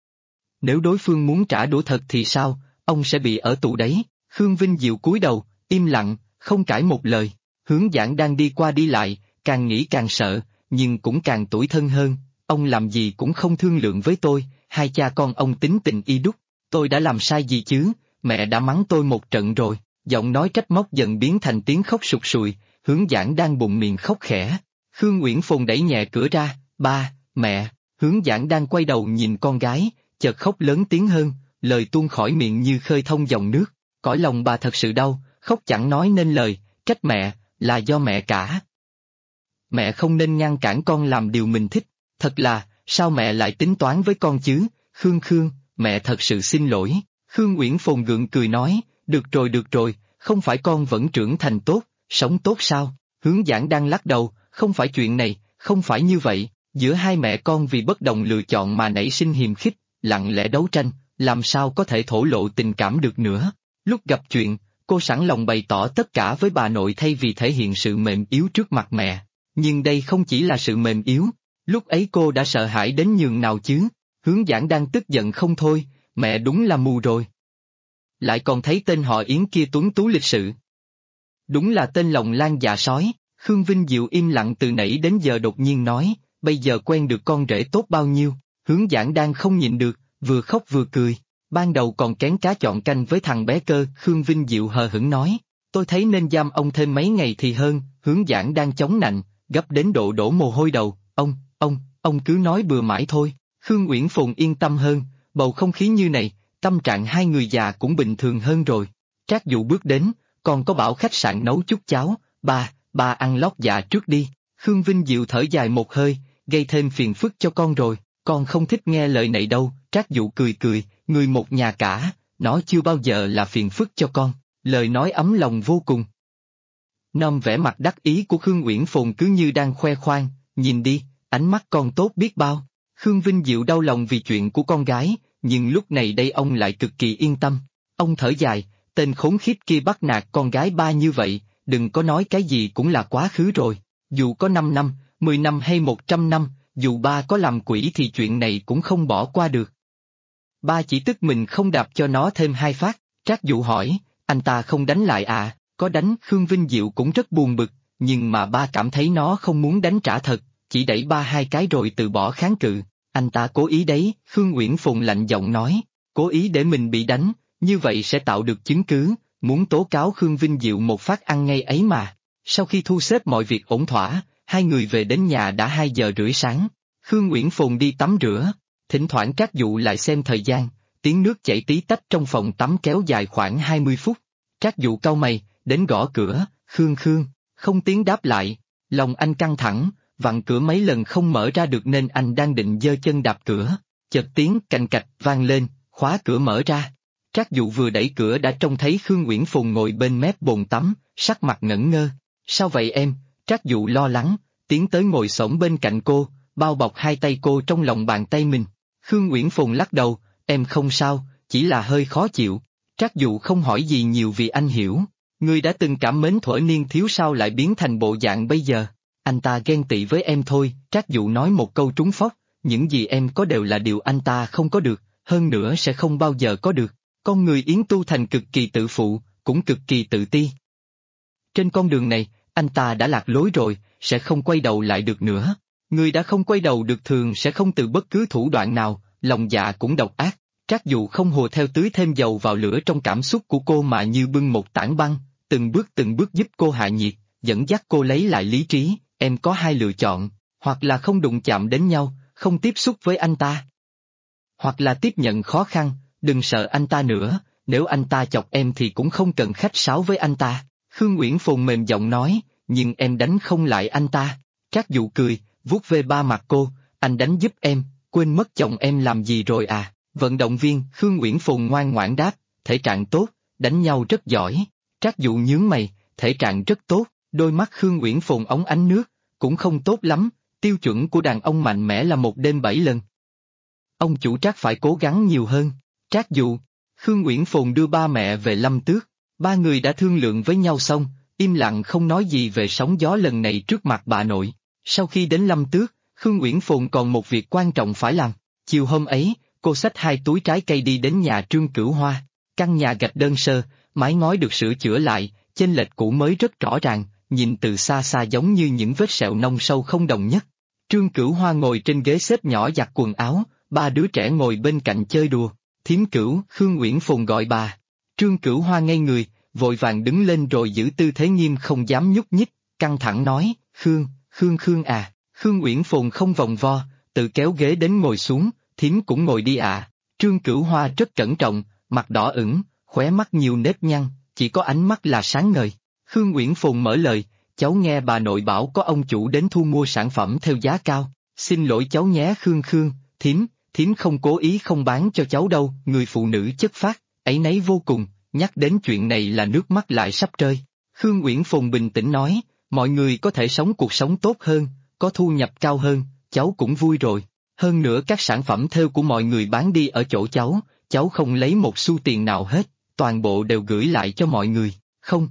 Nếu đối phương muốn trả đũa thật thì sao, ông sẽ bị ở tù đấy. Khương Vinh Diệu cúi đầu, im lặng, không cãi một lời. Hướng Giảng đang đi qua đi lại, càng nghĩ càng sợ, nhưng cũng càng tủi thân hơn. Ông làm gì cũng không thương lượng với tôi, hai cha con ông tính tình y đúc. Tôi đã làm sai gì chứ, mẹ đã mắng tôi một trận rồi. Giọng nói trách móc dần biến thành tiếng khóc sụt sùi, Hướng Giảng đang bụng miệng khóc khẽ. Khương Uyển Phồn đẩy nhẹ cửa ra, ba, mẹ, Hướng Giảng đang quay đầu nhìn con gái, chợt khóc lớn tiếng hơn, lời tuôn khỏi miệng như khơi thông dòng nước. Cõi lòng bà thật sự đau, khóc chẳng nói nên lời, trách mẹ, là do mẹ cả. Mẹ không nên ngăn cản con làm điều mình thích, thật là, sao mẹ lại tính toán với con chứ, Khương, mẹ thật sự xin lỗi. Khương Uyển Phồn gượng cười nói, được rồi, không phải con vẫn trưởng thành tốt, sống tốt sao? Hướng Giảng đang lắc đầu, không phải chuyện này, không phải như vậy, giữa hai mẹ con vì bất đồng lựa chọn mà nảy sinh hiềm khích, lặng lẽ đấu tranh, làm sao có thể thổ lộ tình cảm được nữa. Lúc gặp chuyện, cô sẵn lòng bày tỏ tất cả với bà nội thay vì thể hiện sự mềm yếu trước mặt mẹ, nhưng đây không chỉ là sự mềm yếu, lúc ấy cô đã sợ hãi đến nhường nào chứ? Hướng Giảng đang tức giận không thôi, mẹ đúng là mù rồi. Lại còn thấy tên họ Yến kia tuấn tú lịch sự. Đúng là tên lòng lan dạ sói. Khương Vinh Diệu im lặng từ nãy đến giờ đột nhiên nói, bây giờ quen được con rể tốt bao nhiêu. Hướng Giảng đang không nhịn được, vừa khóc vừa cười. Ban đầu còn kén cá chọn canh với thằng bé Cơ, Khương Vinh Diệu hờ hững nói, tôi thấy nên giam ông thêm mấy ngày thì hơn. Hướng Giảng đang chống nạnh, gấp đến độ đổ mồ hôi đầu, ông cứ nói bừa mãi thôi. Khương Uyển Phồn yên tâm hơn, bầu không khí như này, tâm trạng hai người già cũng bình thường hơn rồi. Trác Dụ bước đến, còn có bảo khách sạn nấu chút cháo, ba ăn lót dạ trước đi. Khương Vinh Diệu thở dài một hơi, gây thêm phiền phức cho con rồi, con không thích nghe lời này đâu. Trác Dụ cười, người một nhà cả, nó chưa bao giờ là phiền phức cho con, lời nói ấm lòng vô cùng. Nom vẻ mặt đắc ý của Khương Uyển Phồn cứ như đang khoe khoang, nhìn đi, ánh mắt con tốt biết bao. Khương Vinh Diệu đau lòng vì chuyện của con gái, nhưng lúc này đây ông lại cực kỳ yên tâm. Ông thở dài, tên khốn khiếp kia bắt nạt con gái ba như vậy, đừng có nói cái gì cũng là quá khứ rồi. Dù có 5 năm, 10 năm hay 100 năm, dù ba có làm quỷ thì chuyện này cũng không bỏ qua được. Ba chỉ tức mình không đạp cho nó thêm 2 phát. Trác Dụ hỏi, anh ta không đánh lại à? Có đánh. Khương Vinh Diệu cũng rất buồn bực, nhưng mà ba cảm thấy nó không muốn đánh trả thật, chỉ đẩy ba 2 cái rồi từ bỏ kháng cự. Anh ta cố ý đấy, Khương Uyển Phồn lạnh giọng nói, cố ý để mình bị đánh, như vậy sẽ tạo được chứng cứ, muốn tố cáo Khương Vinh Diệu một phát ăn ngay ấy mà. Sau khi thu xếp mọi việc ổn thỏa, hai người về đến nhà đã 2 giờ rưỡi sáng. Khương Uyển Phồn đi tắm rửa, thỉnh thoảng Trác Dụ lại xem thời gian, tiếng nước chảy tí tách trong phòng tắm kéo dài khoảng 20 phút. Trác Dụ cau mày, đến gõ cửa, Khương, không tiếng đáp lại, lòng anh căng thẳng, vặn cửa mấy lần không mở ra được nên anh đang định giơ chân đạp cửa, chợt tiếng cành cạch vang lên, khóa cửa mở ra. Trác Dụ vừa đẩy cửa đã trông thấy Khương Uyển Phồn ngồi bên mép bồn tắm, sắc mặt ngẩn ngơ. Sao vậy em? Trác Dụ lo lắng, tiến tới ngồi xổm bên cạnh cô, bao bọc hai tay cô trong lòng bàn tay mình. Khương Uyển Phồn lắc đầu, em không sao, chỉ là hơi khó chịu. Trác Dụ không hỏi gì nhiều vì anh hiểu, người đã từng cảm mến thuở niên thiếu sao lại biến thành bộ dạng bây giờ. Anh ta ghen tị với em thôi, Trác Dụ nói một câu trúng phóc, những gì em có đều là điều anh ta không có được, hơn nữa sẽ không bao giờ có được. Con người Yến Tu Thành cực kỳ tự phụ, cũng cực kỳ tự ti. Trên con đường này, anh ta đã lạc lối rồi, sẽ không quay đầu lại được nữa. Người đã không quay đầu được thường sẽ không từ bất cứ thủ đoạn nào, lòng dạ cũng độc ác. Trác Dụ không hùa theo tưới thêm dầu vào lửa trong cảm xúc của cô mà như bưng một tảng băng, từng bước giúp cô hạ nhiệt, dẫn dắt cô lấy lại lý trí. Em có hai lựa chọn, hoặc là không đụng chạm đến nhau, không tiếp xúc với anh ta. Hoặc là tiếp nhận khó khăn, đừng sợ anh ta nữa, nếu anh ta chọc em thì cũng không cần khách sáo với anh ta. Khương Uyển Phồn mềm giọng nói, nhưng em đánh không lại anh ta. Trác Dụ cười, vuốt về ba mặt cô, anh đánh giúp em, quên mất chồng em làm gì rồi à? Vận động viên Khương Uyển Phồn ngoan ngoãn đáp, thể trạng tốt, đánh nhau rất giỏi. Trác Dụ nhướng mày, thể trạng rất tốt, đôi mắt Khương Uyển Phồn óng ánh nước, cũng không tốt lắm, tiêu chuẩn của đàn ông mạnh mẽ là 1 đêm 7 lần. Ông chủ Trác phải cố gắng nhiều hơn. Trác Dụ, Khương Uyển Phồn đưa ba mẹ về Lâm Tước, ba người đã thương lượng với nhau xong, im lặng không nói gì về sóng gió lần này trước mặt bà nội. Sau khi đến Lâm Tước, Khương Uyển Phồn còn một việc quan trọng phải làm. Chiều hôm ấy, cô xách 2 túi trái cây đi đến nhà Trương Cửu Hoa. Căn nhà gạch đơn sơ, mái ngói được sửa chữa lại, chênh lệch cũ mới rất rõ ràng, nhìn từ xa xa giống như những vết sẹo nông sâu không đồng nhất. Trương Cửu Hoa ngồi trên ghế xếp nhỏ giặt quần áo, 3 đứa trẻ ngồi bên cạnh chơi đùa. Thím Cửu, Khương Uyển Phồn gọi bà. Trương Cửu Hoa ngây người, vội vàng đứng lên rồi giữ tư thế nghiêm không dám nhúc nhích, căng thẳng nói, Khương à. Khương Uyển Phồn không vòng vo, tự kéo ghế đến ngồi xuống, thím cũng ngồi đi à. Trương Cửu Hoa rất cẩn trọng, mặt đỏ ửng, khóe mắt nhiều nếp nhăn, chỉ có ánh mắt là sáng ngời. Khương Uyển Phồn mở lời, cháu nghe bà nội bảo có ông chủ đến thu mua sản phẩm theo giá cao, xin lỗi cháu nhé Khương, thím không cố ý không bán cho cháu đâu. Người phụ nữ chất phác, áy náy vô cùng, nhắc đến chuyện này là nước mắt lại sắp rơi. Khương Uyển Phồn bình tĩnh nói, mọi người có thể sống cuộc sống tốt hơn, có thu nhập cao hơn, cháu cũng vui rồi. Hơn nữa các sản phẩm thêu của mọi người bán đi ở chỗ cháu không lấy một xu tiền nào hết, toàn bộ đều gửi lại cho mọi người. Không,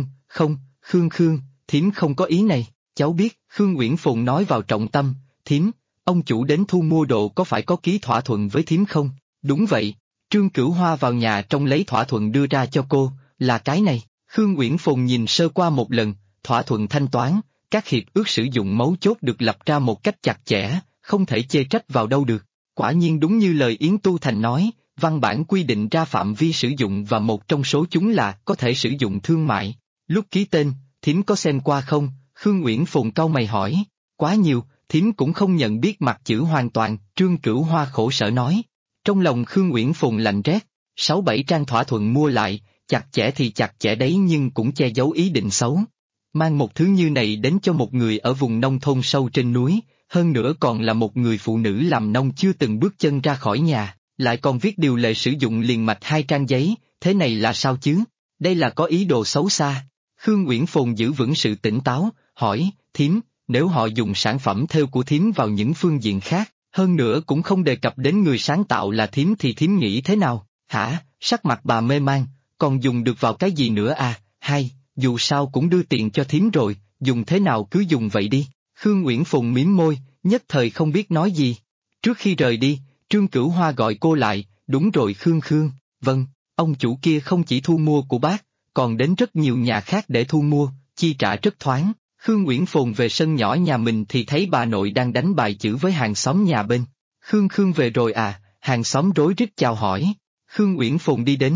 Khương, thím không có ý này, cháu biết. Khương Uyển Phồn nói vào trọng tâm, thím, ông chủ đến thu mua đồ có phải có ký thỏa thuận với thím không? Đúng vậy. Trương Cửu Hoa vào nhà trong lấy thỏa thuận đưa ra cho cô, là cái này. Khương Uyển Phồn nhìn sơ qua một lần, thỏa thuận thanh toán, các hiệp ước sử dụng mấu chốt được lập ra một cách chặt chẽ, không thể chê trách vào đâu được. Quả nhiên đúng như lời Yến Tu Thành nói, văn bản quy định ra phạm vi sử dụng và một trong số chúng là có thể sử dụng thương mại. Lúc ký tên, thím có xem qua không? Khương Uyển Phồn cau mày hỏi. Quá nhiều, thím cũng không nhận biết mặt chữ hoàn toàn, Trương Cửu Hoa khổ sở nói. Trong lòng Khương Uyển Phồn lạnh rét, 6-7 trang thỏa thuận mua lại, chặt chẽ thì chặt chẽ đấy nhưng cũng che giấu ý định xấu. Mang một thứ như này đến cho một người ở vùng nông thôn sâu trên núi, hơn nữa còn là một người phụ nữ làm nông chưa từng bước chân ra khỏi nhà, lại còn viết điều lệ sử dụng liền mạch 2 trang giấy, thế này là sao chứ? Đây là có ý đồ xấu xa. Khương Uyển Phồn giữ vững sự tỉnh táo, hỏi, thím, nếu họ dùng sản phẩm thêu của thím vào những phương diện khác, hơn nữa cũng không đề cập đến người sáng tạo là thím thì thím nghĩ thế nào? Hả? Sắc mặt bà mê man, còn dùng được vào cái gì nữa à? Hay, dù sao cũng đưa tiền cho thím rồi, dùng thế nào cứ dùng vậy đi. Khương Uyển Phồn mím môi, nhất thời không biết nói gì. Trước khi rời đi, Trương Cửu Hoa gọi cô lại, đúng rồi Khương, vâng, ông chủ kia không chỉ thu mua của bác, còn đến rất nhiều nhà khác để thu mua, chi trả rất thoáng. Khương Uyển Phồn về sân nhỏ nhà mình thì thấy bà nội đang đánh bài chữ với hàng xóm nhà bên. Khương về rồi à? Hàng xóm rối rít chào hỏi. Khương Uyển Phồn đi đến,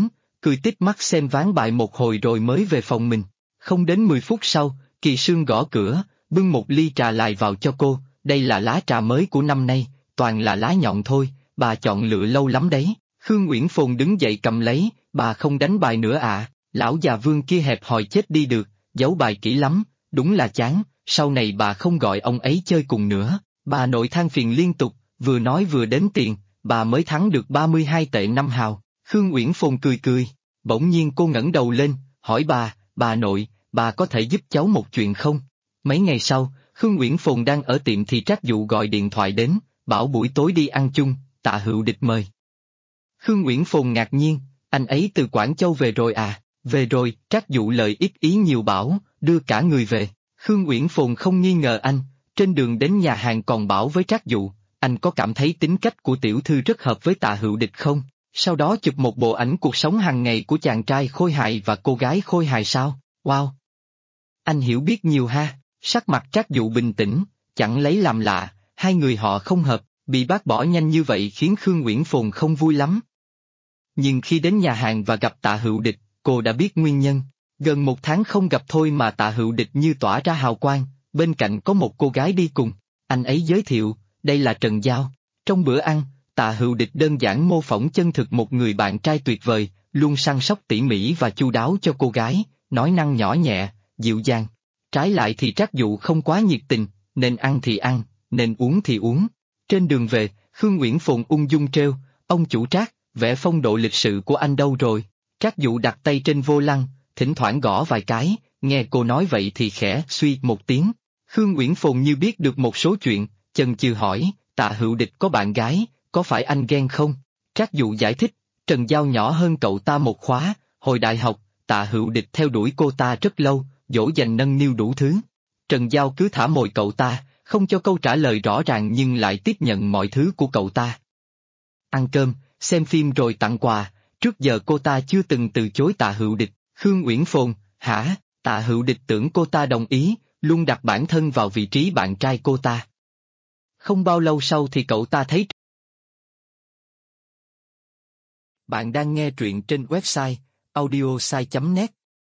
cười tít mắt xem ván bài một hồi rồi mới về phòng mình. Không đến 10 phút sau, Kỳ Sương gõ cửa, bưng một ly trà lại vào cho cô, đây là lá trà mới của năm nay, toàn là lá nhọn thôi, bà chọn lựa lâu lắm đấy. Khương Uyển Phồn đứng dậy cầm lấy, bà không đánh bài nữa à, lão già Vương kia hẹp hòi chết đi được, giấu bài kỹ lắm, đúng là chán, sau này bà không gọi ông ấy chơi cùng nữa. Bà nội than phiền liên tục, vừa nói vừa đếm tiền, bà mới thắng được 32 tệ 5 hào. Khương Uyển Phồn cười cười, bỗng nhiên cô ngẩng đầu lên, hỏi bà nội, bà có thể giúp cháu một chuyện không? Mấy ngày sau, Khương Uyển Phồn đang ở tiệm thì Trác Dụ gọi điện thoại đến, bảo buổi tối đi ăn chung, Tạ Hữu Địch mời. Khương Uyển Phồn ngạc nhiên, anh ấy từ Quảng Châu về rồi à? Về rồi, Trác Dụ lời ít ý nhiều bảo, đưa cả người về. Khương Uyển Phồn không nghi ngờ anh, trên đường đến nhà hàng còn bảo với Trác Dụ, anh có cảm thấy tính cách của tiểu thư rất hợp với Tạ Hữu Địch không? Sau đó chụp một bộ ảnh cuộc sống hàng ngày của chàng trai khôi hài và cô gái khôi hài sao? Wow! Anh hiểu biết nhiều ha, sắc mặt Trác Dụ bình tĩnh, chẳng lấy làm lạ, hai người họ không hợp, bị bác bỏ nhanh như vậy khiến Khương Uyển Phồn không vui lắm. Nhưng khi đến nhà hàng và gặp Tạ Hữu Địch, cô đã biết nguyên nhân. Gần 1 tháng không gặp thôi mà Tạ Hữu Địch như tỏa ra hào quang, bên cạnh có một cô gái đi cùng. Anh ấy giới thiệu, đây là Trần Giao. Trong bữa ăn, Tạ Hữu Địch đơn giản mô phỏng chân thực một người bạn trai tuyệt vời, luôn săn sóc tỉ mỉ và chu đáo cho cô gái, nói năng nhỏ nhẹ, dịu dàng. Trái lại thì Trác Dụ không quá nhiệt tình, nên ăn thì ăn, nên uống thì uống. Trên đường về, Khương Uyển Phồn ung dung trêu, ông chủ Trác, vẻ phong độ lịch sự của anh đâu rồi? Trác Dụ đặt tay trên vô lăng, thỉnh thoảng gõ vài cái, nghe cô nói vậy thì khẽ suy một tiếng. Khương Uyển Phồn như biết được một số chuyện, chần chừ hỏi, Tạ Hữu Địch có bạn gái, có phải anh ghen không? Trác Dụ giải thích, Trần Giao nhỏ hơn cậu ta một khóa, hồi đại học, Tạ Hữu Địch theo đuổi cô ta rất lâu, dỗ dành nâng niu đủ thứ. Trần Giao cứ thả mồi cậu ta, không cho câu trả lời rõ ràng nhưng lại tiếp nhận mọi thứ của cậu ta. Ăn cơm, xem phim rồi tặng quà, trước giờ cô ta chưa từng từ chối Tạ Hữu Địch. Khương Uyển Phồn, hả? Tạ Hữu Địch tưởng cô ta đồng ý, luôn đặt bản thân vào vị trí bạn trai cô ta. Không bao lâu sau thì cậu ta thấy. Bạn đang nghe truyện trên website audiosai.net.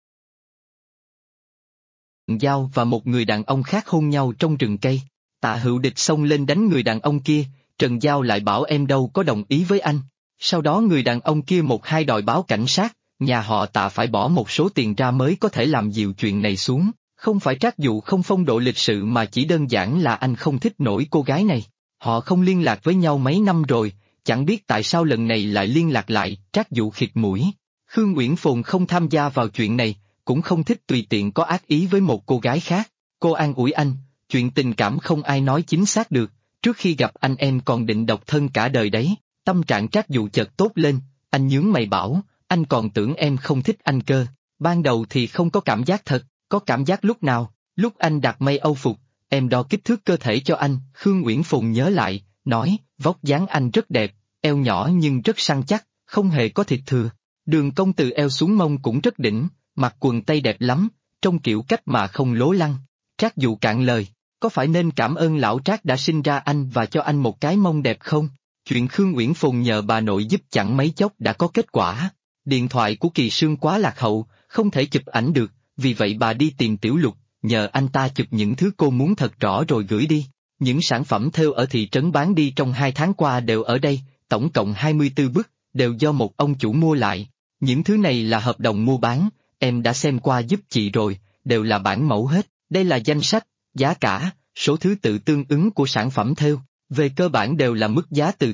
Giao và một người đàn ông khác hôn nhau trong rừng cây. Tạ Hữu Địch xông lên đánh người đàn ông kia, Trần Giao lại bảo em đâu có đồng ý với anh. Sau đó người đàn ông kia một hai đòi báo cảnh sát, nhà họ Tạ phải bỏ một số tiền ra mới có thể làm dịu chuyện này xuống. Không phải Trác Dụ không phong độ lịch sự mà chỉ đơn giản là anh không thích nổi cô gái này. Họ không liên lạc với nhau mấy năm rồi, chẳng biết tại sao lần này lại liên lạc lại. Trác Dụ khịt mũi. Khương Uyển Phồn không tham gia vào chuyện này, cũng không thích tùy tiện có ác ý với một cô gái khác. Cô an ủi anh, chuyện tình cảm không ai nói chính xác được, trước khi gặp anh em còn định độc thân cả đời đấy. Tâm trạng Trác Dụ chợt tốt lên, anh nhướng mày bảo, anh còn tưởng em không thích anh cơ. Ban đầu thì không có cảm giác thật, có cảm giác lúc nào? Lúc anh đặt may âu phục, em đo kích thước cơ thể cho anh. Khương Uyển Phồn nhớ lại, nói, vóc dáng anh rất đẹp, eo nhỏ nhưng rất săn chắc, không hề có thịt thừa. Đường cong từ eo xuống mông cũng rất đỉnh, mặc quần tây đẹp lắm, trông kiểu cách mà không lố lăng. Trác Dụ cạn lời, có phải nên cảm ơn lão Trác đã sinh ra anh và cho anh một cái mông đẹp không? Chuyện Khương Uyển Phồn nhờ bà nội giúp chẳng mấy chốc đã có kết quả. Điện thoại của Kỳ Sương quá lạc hậu, không thể chụp ảnh được, vì vậy bà đi tìm Tiểu Lục, nhờ anh ta chụp những thứ cô muốn thật rõ rồi gửi đi. Những sản phẩm thêu ở thị trấn bán đi trong 2 tháng qua đều ở đây, tổng cộng 24 bức, đều do một ông chủ mua lại. Những thứ này là hợp đồng mua bán, em đã xem qua giúp chị rồi, đều là bản mẫu hết. Đây là danh sách, giá cả, số thứ tự tương ứng của sản phẩm thêu. Về cơ bản đều là mức giá từ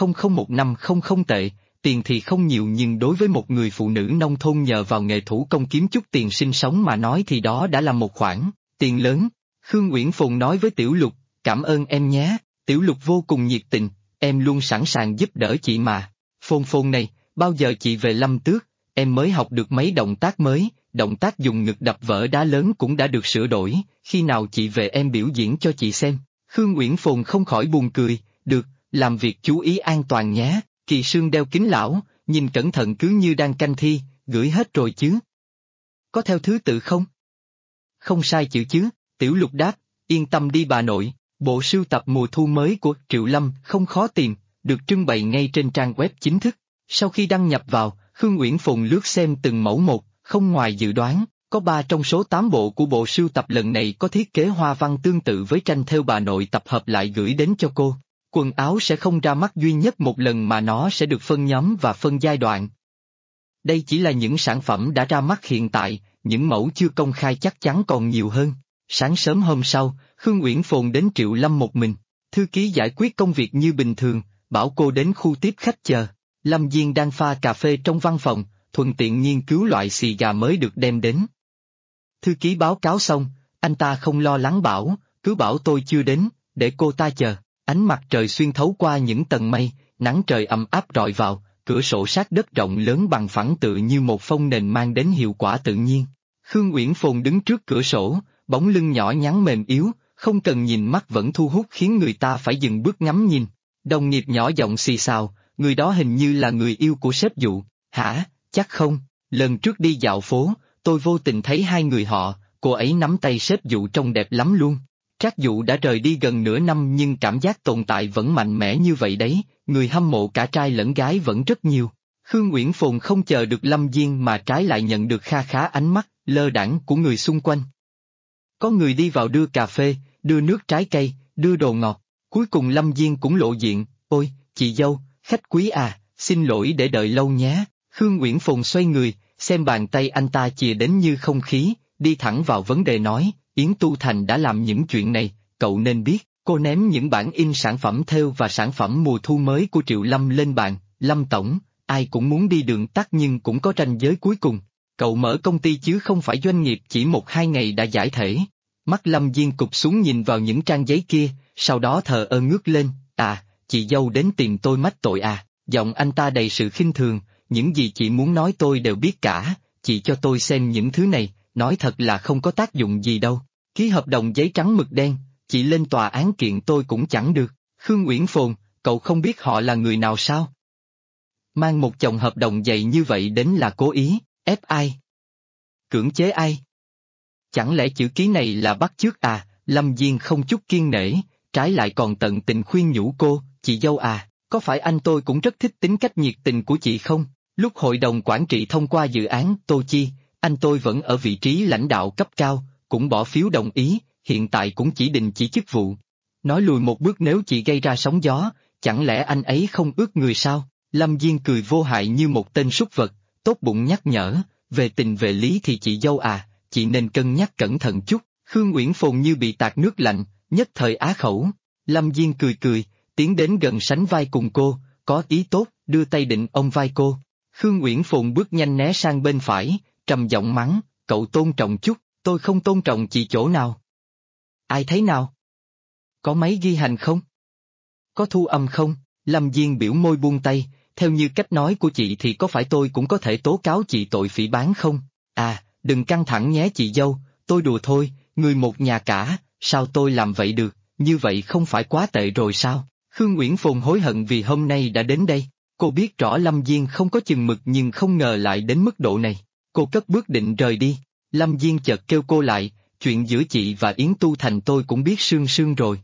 800-1500 tệ, tiền thì không nhiều nhưng đối với một người phụ nữ nông thôn nhờ vào nghề thủ công kiếm chút tiền sinh sống mà nói thì đó đã là một khoản tiền lớn. Khương Uyển Phồn nói với Tiểu Lục, cảm ơn em nhé. Tiểu Lục vô cùng nhiệt tình, em luôn sẵn sàng giúp đỡ chị mà. Phồn Phồn này, bao giờ chị về Lâm Tước, em mới học được mấy động tác mới, động tác dùng ngực đập vỡ đá lớn cũng đã được sửa đổi, khi nào chị về em biểu diễn cho chị xem. Khương Uyển Phồn không khỏi buồn cười, được, làm việc chú ý an toàn nhé. Kỳ Sương đeo kính lão, nhìn cẩn thận cứ như đang canh thi, gửi hết rồi chứ? Có theo thứ tự không? Không sai chữ chứ, Tiểu Lục đáp, yên tâm đi bà nội, bộ sưu tập mùa thu mới của Triệu Lâm không khó tìm, được trưng bày ngay trên trang web chính thức. Sau khi đăng nhập vào, Khương Uyển Phùng lướt xem từng mẫu một, không ngoài dự đoán, có 3 trong số 8 bộ của bộ sưu tập lần này có thiết kế hoa văn tương tự với tranh thêu bà nội tập hợp lại gửi đến cho cô. Quần áo sẽ không ra mắt duy nhất một lần mà nó sẽ được phân nhóm và phân giai đoạn. Đây chỉ là những sản phẩm đã ra mắt hiện tại, những mẫu chưa công khai chắc chắn còn nhiều hơn. Sáng sớm hôm sau, Khương Uyển Phồn đến Triệu Lâm một mình. Thư ký giải quyết công việc như bình thường, bảo cô đến khu tiếp khách chờ. Lâm Diên đang pha cà phê trong văn phòng, thuận tiện nghiên cứu loại xì gà mới được đem đến. Thư ký báo cáo xong, anh ta không lo lắng bảo, cứ bảo tôi chưa đến, để cô ta chờ. Ánh mặt trời xuyên thấu qua những tầng mây, nắng trời ấm áp rọi vào, cửa sổ sát đất rộng lớn bằng phẳng tự như một phông nền mang đến hiệu quả tự nhiên. Khương Uyển Phồn đứng trước cửa sổ, bóng lưng nhỏ nhắn mềm yếu, không cần nhìn mắt vẫn thu hút khiến người ta phải dừng bước ngắm nhìn. Đồng nghiệp nhỏ giọng xì xào, người đó hình như là người yêu của sếp Dụ. Hả, chắc không, lần trước đi dạo phố, tôi vô tình thấy hai người họ, cô ấy nắm tay sếp Dụ trông đẹp lắm luôn. Trác Dụ đã rời đi gần nửa năm nhưng cảm giác tồn tại vẫn mạnh mẽ như vậy đấy, người hâm mộ cả trai lẫn gái vẫn rất nhiều. Khương Uyển Phồn không chờ được Lâm Diên mà trái lại nhận được kha khá ánh mắt, lơ đãng của người xung quanh. Có người đi vào đưa cà phê, đưa nước trái cây, đưa đồ ngọt, cuối cùng Lâm Diên cũng lộ diện, ôi, chị dâu, khách quý à, xin lỗi để đợi lâu nhé. Khương Uyển Phồn xoay người, xem bàn tay anh ta chìa đến như không khí, đi thẳng vào vấn đề nói, Yến Tu Thành đã làm những chuyện này, cậu nên biết, cô ném những bản in sản phẩm thêu và sản phẩm mùa thu mới của Triệu Lâm lên bàn, Lâm Tổng, ai cũng muốn đi đường tắt nhưng cũng có ranh giới cuối cùng. Cậu mở công ty chứ không phải doanh nghiệp chỉ 1-2 ngày đã giải thể. Mắt Lâm Diên cụp xuống nhìn vào những trang giấy kia, sau đó thờ ơ ngước lên, à, chị dâu đến tìm tôi mách tội à, giọng anh ta đầy sự khinh thường, những gì chị muốn nói tôi đều biết cả, chị cho tôi xem những thứ này, nói thật là không có tác dụng gì đâu, ký hợp đồng giấy trắng mực đen, chị lên tòa án kiện tôi cũng chẳng được. Khương Uyển Phồn, cậu không biết họ là người nào sao? Mang một chồng hợp đồng dày như vậy đến là cố ý, ép ai? Cưỡng chế ai? Chẳng lẽ chữ ký này là bắt chước à? Lâm Diên không chút kiên nể, trái lại còn tận tình khuyên nhủ cô, chị dâu à, có phải anh tôi cũng rất thích tính cách nhiệt tình của chị không? Lúc hội đồng quản trị thông qua dự án Tô Chi, anh tôi vẫn ở vị trí lãnh đạo cấp cao, cũng bỏ phiếu đồng ý, hiện tại cũng chỉ định chỉ chức vụ. Nói lùi một bước nếu chị gây ra sóng gió, chẳng lẽ anh ấy không ước người sao? Lâm Diên cười vô hại như một tên súc vật, tốt bụng nhắc nhở, về tình về lý thì chị dâu à, chị nên cân nhắc cẩn thận chút. Khương Uyển Phồn như bị tạt nước lạnh, nhất thời á khẩu. Lâm Diên cười cười, tiến đến gần sánh vai cùng cô, có ý tốt, đưa tay định ôm vai cô. Khương Uyển Phồn bước nhanh né sang bên phải, trầm giọng mắng, cậu tôn trọng chút, tôi không tôn trọng chị chỗ nào. Ai thấy nào? Có máy ghi hình không? Có thu âm không? Lâm Diên biểu môi buông tay, theo như cách nói của chị thì có phải tôi cũng có thể tố cáo chị tội phỉ báng không? À, đừng căng thẳng nhé chị dâu, tôi đùa thôi, người một nhà cả, sao tôi làm vậy được, như vậy không phải quá tệ rồi sao? Khương Uyển Phồn hối hận vì hôm nay đã đến đây, cô biết rõ Lâm Diên không có chừng mực nhưng không ngờ lại đến mức độ này. Cô cất bước định rời đi, Lâm Diên chợt kêu cô lại, chuyện giữa chị và Yến Tu Thành tôi cũng biết sương sương rồi.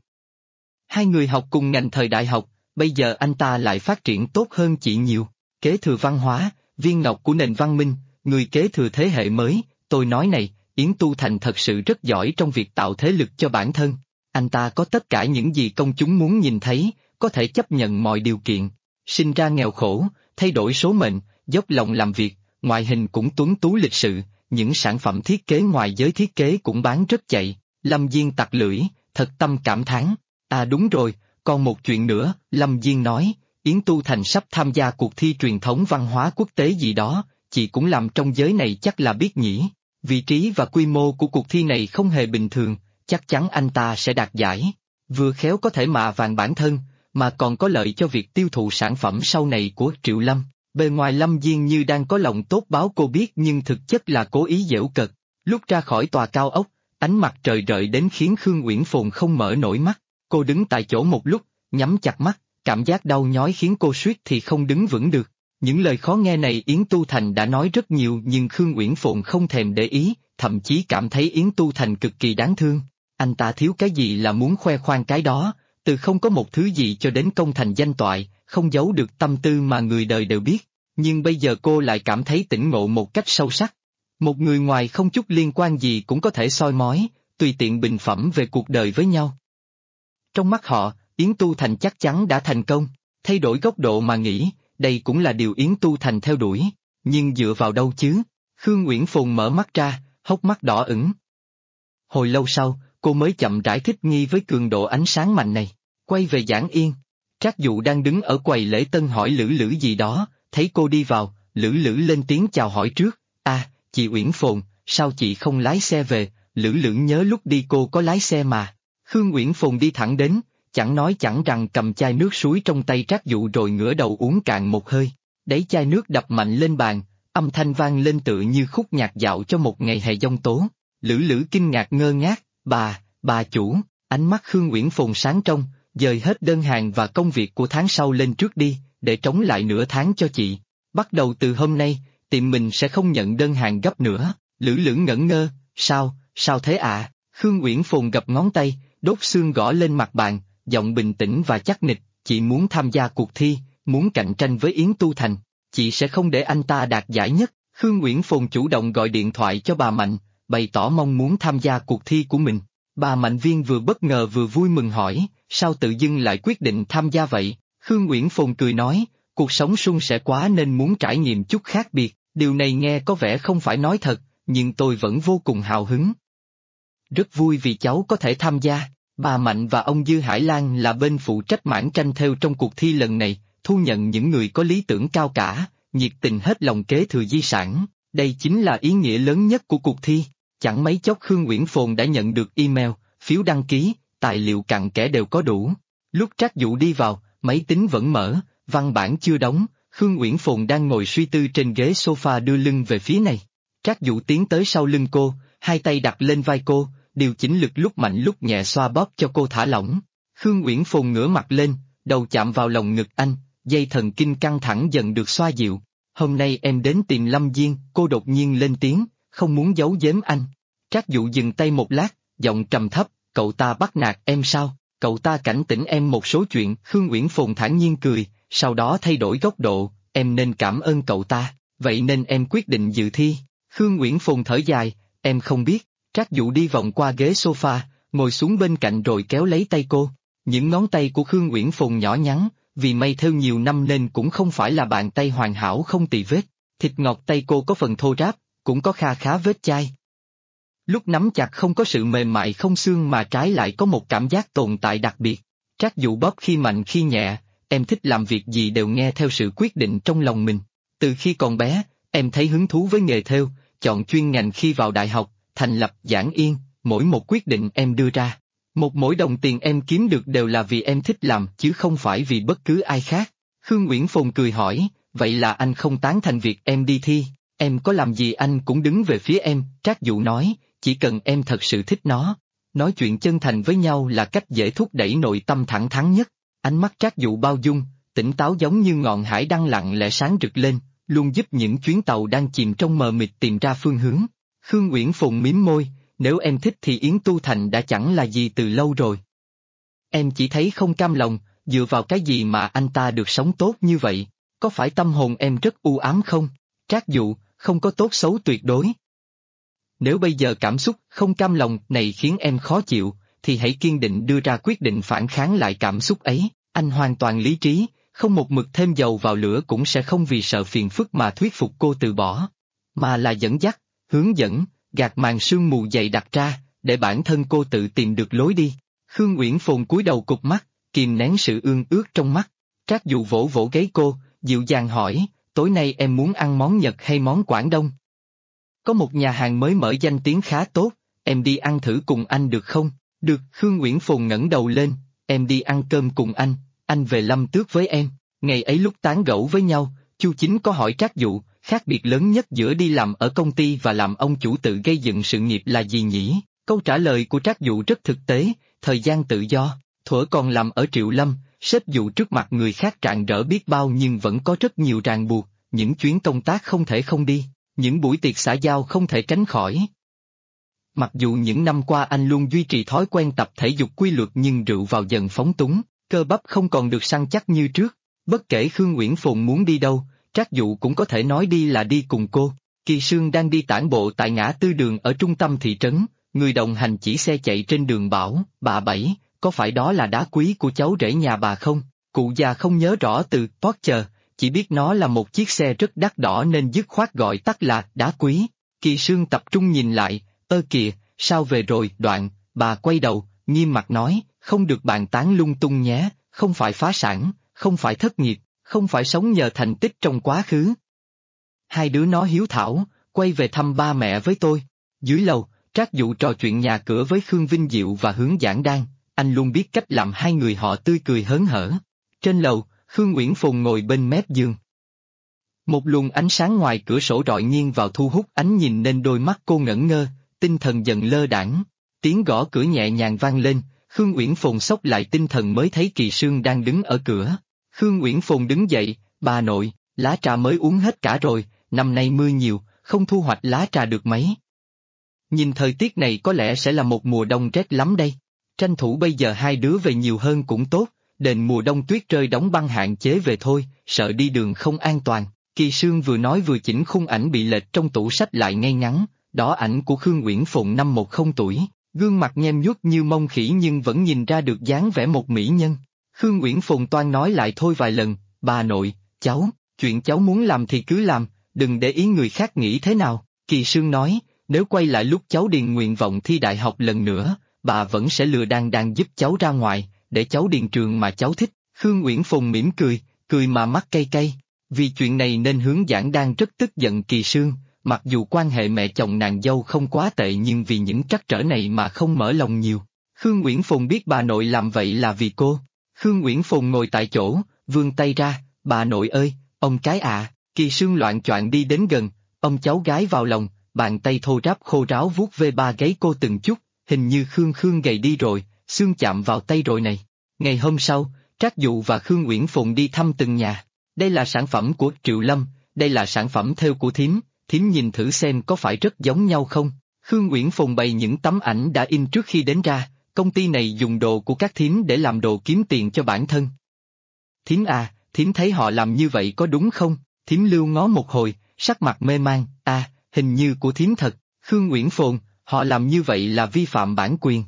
Hai người học cùng ngành thời đại học, bây giờ anh ta lại phát triển tốt hơn chị nhiều, kế thừa văn hóa, viên ngọc của nền văn minh, người kế thừa thế hệ mới, tôi nói này, Yến Tu Thành thật sự rất giỏi trong việc tạo thế lực cho bản thân, anh ta có tất cả những gì công chúng muốn nhìn thấy, có thể chấp nhận mọi điều kiện, sinh ra nghèo khổ, thay đổi số mệnh, dốc lòng làm việc, ngoại hình cũng tuấn tú lịch sự, những sản phẩm thiết kế ngoài giới thiết kế cũng bán rất chạy. Lâm Diên tặc lưỡi, thật tâm cảm thán. À đúng rồi, còn một chuyện nữa, Lâm Diên nói, Yến Tu Thành sắp tham gia cuộc thi truyền thống văn hóa quốc tế gì đó, chị cũng làm trong giới này chắc là biết nhỉ. Vị trí và quy mô của cuộc thi này không hề bình thường, chắc chắn anh ta sẽ đạt giải. Vừa khéo có thể mạ vàng bản thân, mà còn có lợi cho việc tiêu thụ sản phẩm sau này của Triệu Lâm. Bề ngoài Lâm Diên như đang có lòng tốt báo cô biết nhưng thực chất là cố ý giễu cợt. Lúc ra khỏi tòa cao ốc, ánh mặt trời rọi đến khiến Khương Uyển Phồn không mở nổi mắt. Cô đứng tại chỗ một lúc, nhắm chặt mắt, cảm giác đau nhói khiến cô suýt thì không đứng vững được. Những lời khó nghe này Yến Tu Thành đã nói rất nhiều nhưng Khương Uyển Phồn không thèm để ý, thậm chí cảm thấy Yến Tu Thành cực kỳ đáng thương. Anh ta thiếu cái gì là muốn khoe khoang cái đó, từ không có một thứ gì cho đến công thành danh toại, không giấu được tâm tư mà người đời đều biết. nhưng bây giờ cô lại cảm thấy tỉnh ngộ một cách sâu sắc. Một người ngoài không chút liên quan gì cũng có thể soi mói, tùy tiện bình phẩm về cuộc đời với nhau. Trong mắt họ, Yến Tu Thành chắc chắn đã thành công, thay đổi góc độ mà nghĩ, đây cũng là điều Yến Tu Thành theo đuổi, nhưng dựa vào đâu chứ? Khương Uyển Phồn mở mắt ra, hốc mắt đỏ ửng. Hồi lâu sau, cô mới chậm rãi thích nghi với cường độ ánh sáng mạnh này, quay về Giảng Yên. Trác Dụ đang đứng ở quầy lễ tân hỏi Lữ Lữ gì đó, thấy cô đi vào, Lữ Lữ lên tiếng chào hỏi trước, chị Uyển Phồn, sao chị không lái xe về, Lữ Lữ nhớ lúc đi cô có lái xe mà. Khương Uyển Phồn đi thẳng đến, chẳng nói chẳng rằng cầm chai nước suối trong tay Trác Dụ rồi ngửa đầu uống cạn một hơi, đáy chai nước đập mạnh lên bàn, âm thanh vang lên tựa như khúc nhạc dạo cho một ngày hè giông tố. Lữ Lữ kinh ngạc ngơ ngác, bà chủ, ánh mắt Khương Uyển Phồn sáng trong, dời hết đơn hàng và công việc của tháng sau lên trước đi, để trống lại nửa tháng cho chị. Bắt đầu từ hôm nay, tiệm mình sẽ không nhận đơn hàng gấp nữa. Lữ Lữ ngẩn ngơ, sao thế ạ? Khương Uyển Phồn gập ngón tay, đốt xương gõ lên mặt bàn, giọng bình tĩnh và chắc nịch, chị muốn tham gia cuộc thi, muốn cạnh tranh với Yến Tu Thành, chị sẽ không để anh ta đạt giải nhất. Khương Uyển Phồn chủ động gọi điện thoại cho bà Mạnh, bày tỏ mong muốn tham gia cuộc thi của mình. Bà Mạnh Viên vừa bất ngờ vừa vui mừng hỏi, sao tự dưng lại quyết định tham gia vậy? Khương Uyển Phồn cười nói, cuộc sống suôn sẻ quá nên muốn trải nghiệm chút khác biệt, điều này nghe có vẻ không phải nói thật, nhưng tôi vẫn vô cùng hào hứng. Rất vui vì cháu có thể tham gia. Bà Mạnh và ông Dư Hải Lan là bên phụ trách mảng tranh thêu trong cuộc thi lần này, thu nhận những người có lý tưởng cao cả, nhiệt tình hết lòng kế thừa di sản, đây chính là ý nghĩa lớn nhất của cuộc thi. Chẳng mấy chốc Khương Uyển Phồn đã nhận được email, phiếu đăng ký, tài liệu cặn kẽ đều có đủ. Lúc Trác Dụ đi vào, máy tính vẫn mở, văn bản chưa đóng, Khương Uyển Phồn đang ngồi suy tư trên ghế sofa đưa lưng về phía này. Trác Dụ tiến tới sau lưng cô, hai tay đặt lên vai cô, điều chỉnh lực lúc mạnh lúc nhẹ xoa bóp cho cô thả lỏng. Khương Uyển Phồn ngửa mặt lên, đầu chạm vào lồng ngực anh, dây thần kinh căng thẳng dần được xoa dịu. Hôm nay em đến tìm Lâm Diên, cô đột nhiên lên tiếng, không muốn giấu giếm anh. Trác Dụ dừng tay một lát, giọng trầm thấp, cậu ta bắt nạt em sao? Cậu ta cảnh tỉnh em một số chuyện. Khương Uyển Phồn thản nhiên cười, sau đó thay đổi góc độ, em nên cảm ơn cậu ta, vậy nên em quyết định dự thi. Khương Uyển Phồn thở dài, em không biết. Trác Dụ đi vòng qua ghế sofa, ngồi xuống bên cạnh rồi kéo lấy tay cô. Những ngón tay của Khương Uyển Phồn nhỏ nhắn, vì may thêu nhiều năm nên cũng không phải là bàn tay hoàn hảo không tì vết. Thịt ngọt tay cô có phần thô ráp, cũng có kha khá vết chai. Lúc nắm chặt không có sự mềm mại không xương mà trái lại có một cảm giác tồn tại đặc biệt. Trác Dụ bóp khi mạnh khi nhẹ, em thích làm việc gì đều nghe theo sự quyết định trong lòng mình. Từ khi còn bé, em thấy hứng thú với nghề thêu, chọn chuyên ngành khi vào đại học, thành lập Giảng Yên, mỗi một quyết định em đưa ra. Mỗi đồng tiền em kiếm được đều là vì em thích làm chứ không phải vì bất cứ ai khác. Khương Uyển Phồn cười hỏi, vậy là anh không tán thành việc em đi thi, em có làm gì anh cũng đứng về phía em. Trác Dụ nói, chỉ cần em thật sự thích nó. Nói chuyện chân thành với nhau là cách dễ thúc đẩy nội tâm thẳng thắn nhất. Ánh mắt Trác Dụ bao dung, tỉnh táo giống như ngọn hải đăng lặng lẽ sáng rực lên, luôn giúp những chuyến tàu đang chìm trong mờ mịt tìm ra phương hướng. Khương Uyển Phồn mím môi, nếu em thích thì Yến Tu Thành đã chẳng là gì từ lâu rồi. Em chỉ thấy không cam lòng, dựa vào cái gì mà anh ta được sống tốt như vậy, có phải tâm hồn em rất u ám không? Trác Dụ, không có tốt xấu tuyệt đối. Nếu bây giờ cảm xúc không cam lòng này khiến em khó chịu, thì hãy kiên định đưa ra quyết định phản kháng lại cảm xúc ấy. Anh hoàn toàn lý trí, không một mực thêm dầu vào lửa cũng sẽ không vì sợ phiền phức mà thuyết phục cô từ bỏ, mà là dẫn dắt, hướng dẫn, gạt màn sương mù dày đặc ra, để bản thân cô tự tìm được lối đi. Khương Uyển Phồn cúi đầu cụp mắt, kìm nén sự ương ướt trong mắt. Trác Dụ vỗ vỗ gáy cô, dịu dàng hỏi, tối nay em muốn ăn món Nhật hay món Quảng Đông? Có một nhà hàng mới mở danh tiếng khá tốt, em đi ăn thử cùng anh được không? Được. Khương Uyển Phồn ngẩng đầu lên, em đi ăn cơm cùng anh về Lâm Tước với em. Ngày ấy lúc tán gẫu với nhau, Chu Chính có hỏi Trác Dụ, khác biệt lớn nhất giữa đi làm ở công ty và làm ông chủ tự gây dựng sự nghiệp là gì nhỉ? Câu trả lời của Trác Dụ rất thực tế, thời gian tự do. Thuở còn làm ở Triệu Lâm, sếp Dụ trước mặt người khác rạng rỡ biết bao nhưng vẫn có rất nhiều ràng buộc, những chuyến công tác không thể không đi, những buổi tiệc xã giao không thể tránh khỏi. Mặc dù những năm qua anh luôn duy trì thói quen tập thể dục quy luật nhưng rượu vào dần phóng túng, cơ bắp không còn được săn chắc như trước. Bất kể Khương Uyển Phồn muốn đi đâu, Trác Dụ cũng có thể nói đi là đi cùng cô. Kỳ Sương đang đi tản bộ tại ngã tư đường ở trung tâm thị trấn, người đồng hành chỉ xe chạy trên đường bảo, bà Bảy, có phải đó là đá quý của cháu rể nhà bà không? Cụ già không nhớ rõ từ Porsche, chỉ biết nó là một chiếc xe rất đắt đỏ nên dứt khoát gọi tắt là đá quý. Kỳ Sương tập trung nhìn lại, ơ kìa, sao về rồi? Đoạn, bà quay đầu, nghiêm mặt nói, không được bàn tán lung tung nhé, không phải phá sản, không phải thất nghiệp, không phải sống nhờ thành tích trong quá khứ. Hai đứa nó hiếu thảo, quay về thăm ba mẹ với tôi. Dưới lầu, Trác Dụ trò chuyện nhà cửa với Khương Vinh Diệu và Hướng Giảng Đan, anh luôn biết cách làm hai người họ tươi cười hớn hở. Trên lầu, Khương Uyển Phùng ngồi bên mép giường. Một luồng ánh sáng ngoài cửa sổ rọi nghiêng vào thu hút ánh nhìn nên đôi mắt cô ngẩn ngơ, tinh thần dần lơ đãng. Tiếng gõ cửa nhẹ nhàng vang lên, Khương Uyển Phùng xốc lại tinh thần mới thấy Kỳ Sương đang đứng ở cửa. Khương Uyển Phùng đứng dậy, bà nội, lá trà mới uống hết cả rồi, năm nay mưa nhiều, không thu hoạch lá trà được mấy. Nhìn thời tiết này có lẽ sẽ là một mùa đông rét lắm đây. Tranh thủ bây giờ hai đứa về nhiều hơn cũng tốt, đền mùa đông tuyết rơi đóng băng hạn chế về thôi, sợ đi đường không an toàn. Kỳ Sương vừa nói vừa chỉnh khung ảnh bị lệch trong tủ sách lại ngay ngắn, đó ảnh của Khương Uyển Phụng năm 10 tuổi, gương mặt nhem nhuốc như mông khỉ nhưng vẫn nhìn ra được dáng vẻ một mỹ nhân. Khương Uyển Phụng toan nói lại thôi vài lần, bà nội, cháu, chuyện cháu muốn làm thì cứ làm, đừng để ý người khác nghĩ thế nào. Kỳ Sương nói, nếu quay lại lúc cháu điền nguyện vọng thi đại học lần nữa, bà vẫn sẽ lừa đan đan giúp cháu ra ngoài, để cháu điền trường mà cháu thích. Khương Uyển Phùng mỉm cười, cười mà mắt cay cay. Vì chuyện này nên Hướng Giảng Đan rất tức giận Kỳ Sương, mặc dù quan hệ mẹ chồng nàng dâu không quá tệ nhưng vì những trắc trở này mà không mở lòng nhiều. Khương Uyển Phùng biết bà nội làm vậy là vì cô. Khương Uyển Phùng ngồi tại chỗ, vươn tay ra, bà nội ơi, ông cái à. Kỳ Sương loạng choạng đi đến gần, ông cháu gái vào lòng, bàn tay thô ráp khô ráo vuốt ve ba gáy cô từng chút, hình như Khương gầy đi rồi, xương chạm vào tay rồi này. Ngày hôm sau, Trác Dụ và Khương Uyển Phụng đi thăm từng nhà. Đây là sản phẩm của Triệu Lâm, đây là sản phẩm thêu của thím nhìn thử xem có phải rất giống nhau không. Khương Uyển Phụng bày những tấm ảnh đã in trước khi đến ra, công ty này dùng đồ của các thím để làm đồ kiếm tiền cho bản thân. Thím à, thím thấy họ làm như vậy có đúng không? Thím Lưu ngó một hồi, sắc mặt mê man, hình như của thím thật. Khương Uyển Phụng, họ làm như vậy là vi phạm bản quyền.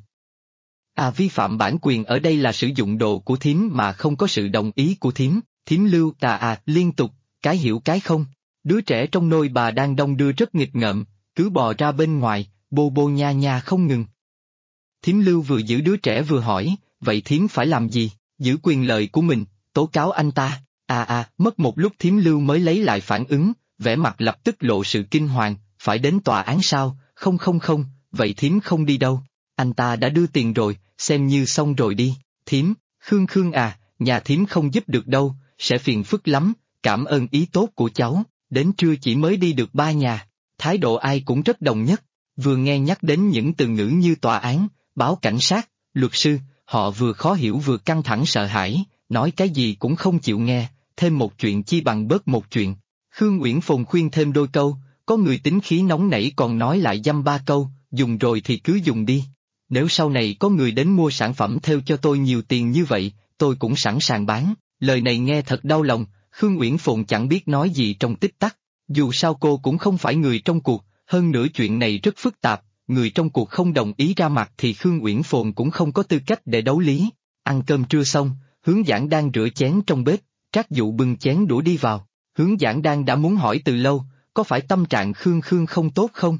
Vi phạm bản quyền ở đây là sử dụng đồ của thím mà không có sự đồng ý của thím. Thím Lưu liên tục, cái hiểu cái không. Đứa trẻ trong nôi bà đang đong đưa rất nghịch ngợm, cứ bò ra bên ngoài, bô bô nha nha không ngừng. Thím Lưu vừa giữ đứa trẻ vừa hỏi, vậy thím phải làm gì? Giữ quyền lợi của mình, tố cáo anh ta. Mất một lúc thím Lưu mới lấy lại phản ứng, vẻ mặt lập tức lộ sự kinh hoàng, phải đến tòa án sao? Không, vậy thím không đi đâu. Anh ta đã đưa tiền rồi, xem như xong rồi đi. Thím, Khương nhà thím không giúp được đâu, sẽ phiền phức lắm, cảm ơn ý tốt của cháu. Đến trưa chỉ mới đi được 3 nhà, thái độ ai cũng rất đồng nhất. Vừa nghe nhắc đến những từ ngữ như tòa án, báo cảnh sát, luật sư, họ vừa khó hiểu vừa căng thẳng sợ hãi, nói cái gì cũng không chịu nghe, thêm một chuyện chi bằng bớt một chuyện. Khương Uyển Phùng khuyên thêm đôi câu, có người tính khí nóng nảy còn nói lại dăm ba câu, dùng rồi thì cứ dùng đi. Nếu sau này có người đến mua sản phẩm thêu cho tôi nhiều tiền như vậy, tôi cũng sẵn sàng bán. Lời này nghe thật đau lòng, Khương Uyển Phụng chẳng biết nói gì trong tích tắc. Dù sao cô cũng không phải người trong cuộc, hơn nữa chuyện này rất phức tạp, người trong cuộc không đồng ý ra mặt thì Khương Uyển Phụng cũng không có tư cách để đấu lý. Ăn cơm trưa xong, Hướng Giảng đang rửa chén trong bếp, Trác Dụ bưng chén đũa đi vào. Hướng Giảng đang đã muốn hỏi từ lâu, có phải tâm trạng Khương không tốt không?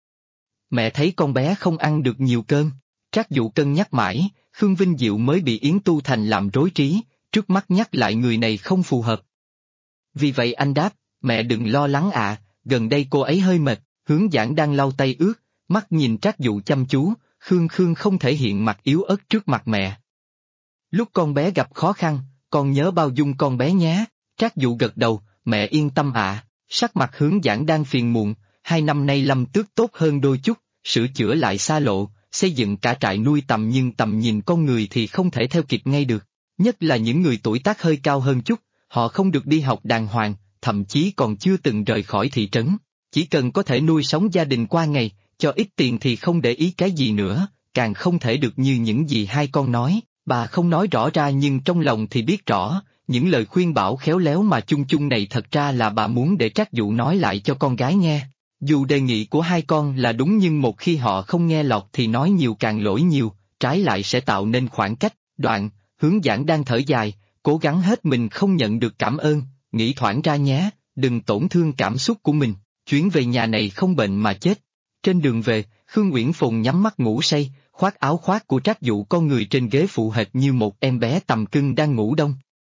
Mẹ thấy con bé không ăn được nhiều cơm. Trác Dụ cân nhắc mãi, Khương Vinh Diệu mới bị Yến Tu Thành làm rối trí, trước mắt nhắc lại người này không phù hợp. Vì vậy anh đáp, mẹ đừng lo lắng gần đây cô ấy hơi mệt. Hướng Giảng đang lau tay ướt, mắt nhìn Trác Dụ chăm chú, Khương không thể hiện mặt yếu ớt trước mặt mẹ. Lúc con bé gặp khó khăn, con nhớ bao dung con bé nhé. Trác Dụ gật đầu, mẹ yên tâm Sắc mặt Hướng Giảng đang phiền muộn, 2 năm nay Lâm Tước tốt hơn đôi chút, sửa chữa lại xa lộ, xây dựng cả trại nuôi tầm nhưng tầm nhìn con người thì không thể theo kịp ngay được. Nhất là những người tuổi tác hơi cao hơn chút, họ không được đi học đàng hoàng, thậm chí còn chưa từng rời khỏi thị trấn. Chỉ cần có thể nuôi sống gia đình qua ngày, cho ít tiền thì không để ý cái gì nữa, càng không thể được như những gì hai con nói. Bà không nói rõ ra nhưng trong lòng thì biết rõ, những lời khuyên bảo khéo léo mà chung chung này thật ra là bà muốn để Trác Dụ nói lại cho con gái nghe. Dù đề nghị của hai con là đúng nhưng một khi họ không nghe lọt thì nói nhiều càng lỗi nhiều, trái lại sẽ tạo nên khoảng cách. Đoạn, Hướng Giảng đang thở dài, cố gắng hết mình không nhận được cảm ơn, nghĩ thoảng ra nhé, đừng tổn thương cảm xúc của mình, chuyến về nhà này không bệnh mà chết. Trên đường về, Khương Uyển Phùng nhắm mắt ngủ say, khoác áo khoác của Trác Dụ con người trên ghế phụ hệt như một em bé tầm cưng đang ngủ đông.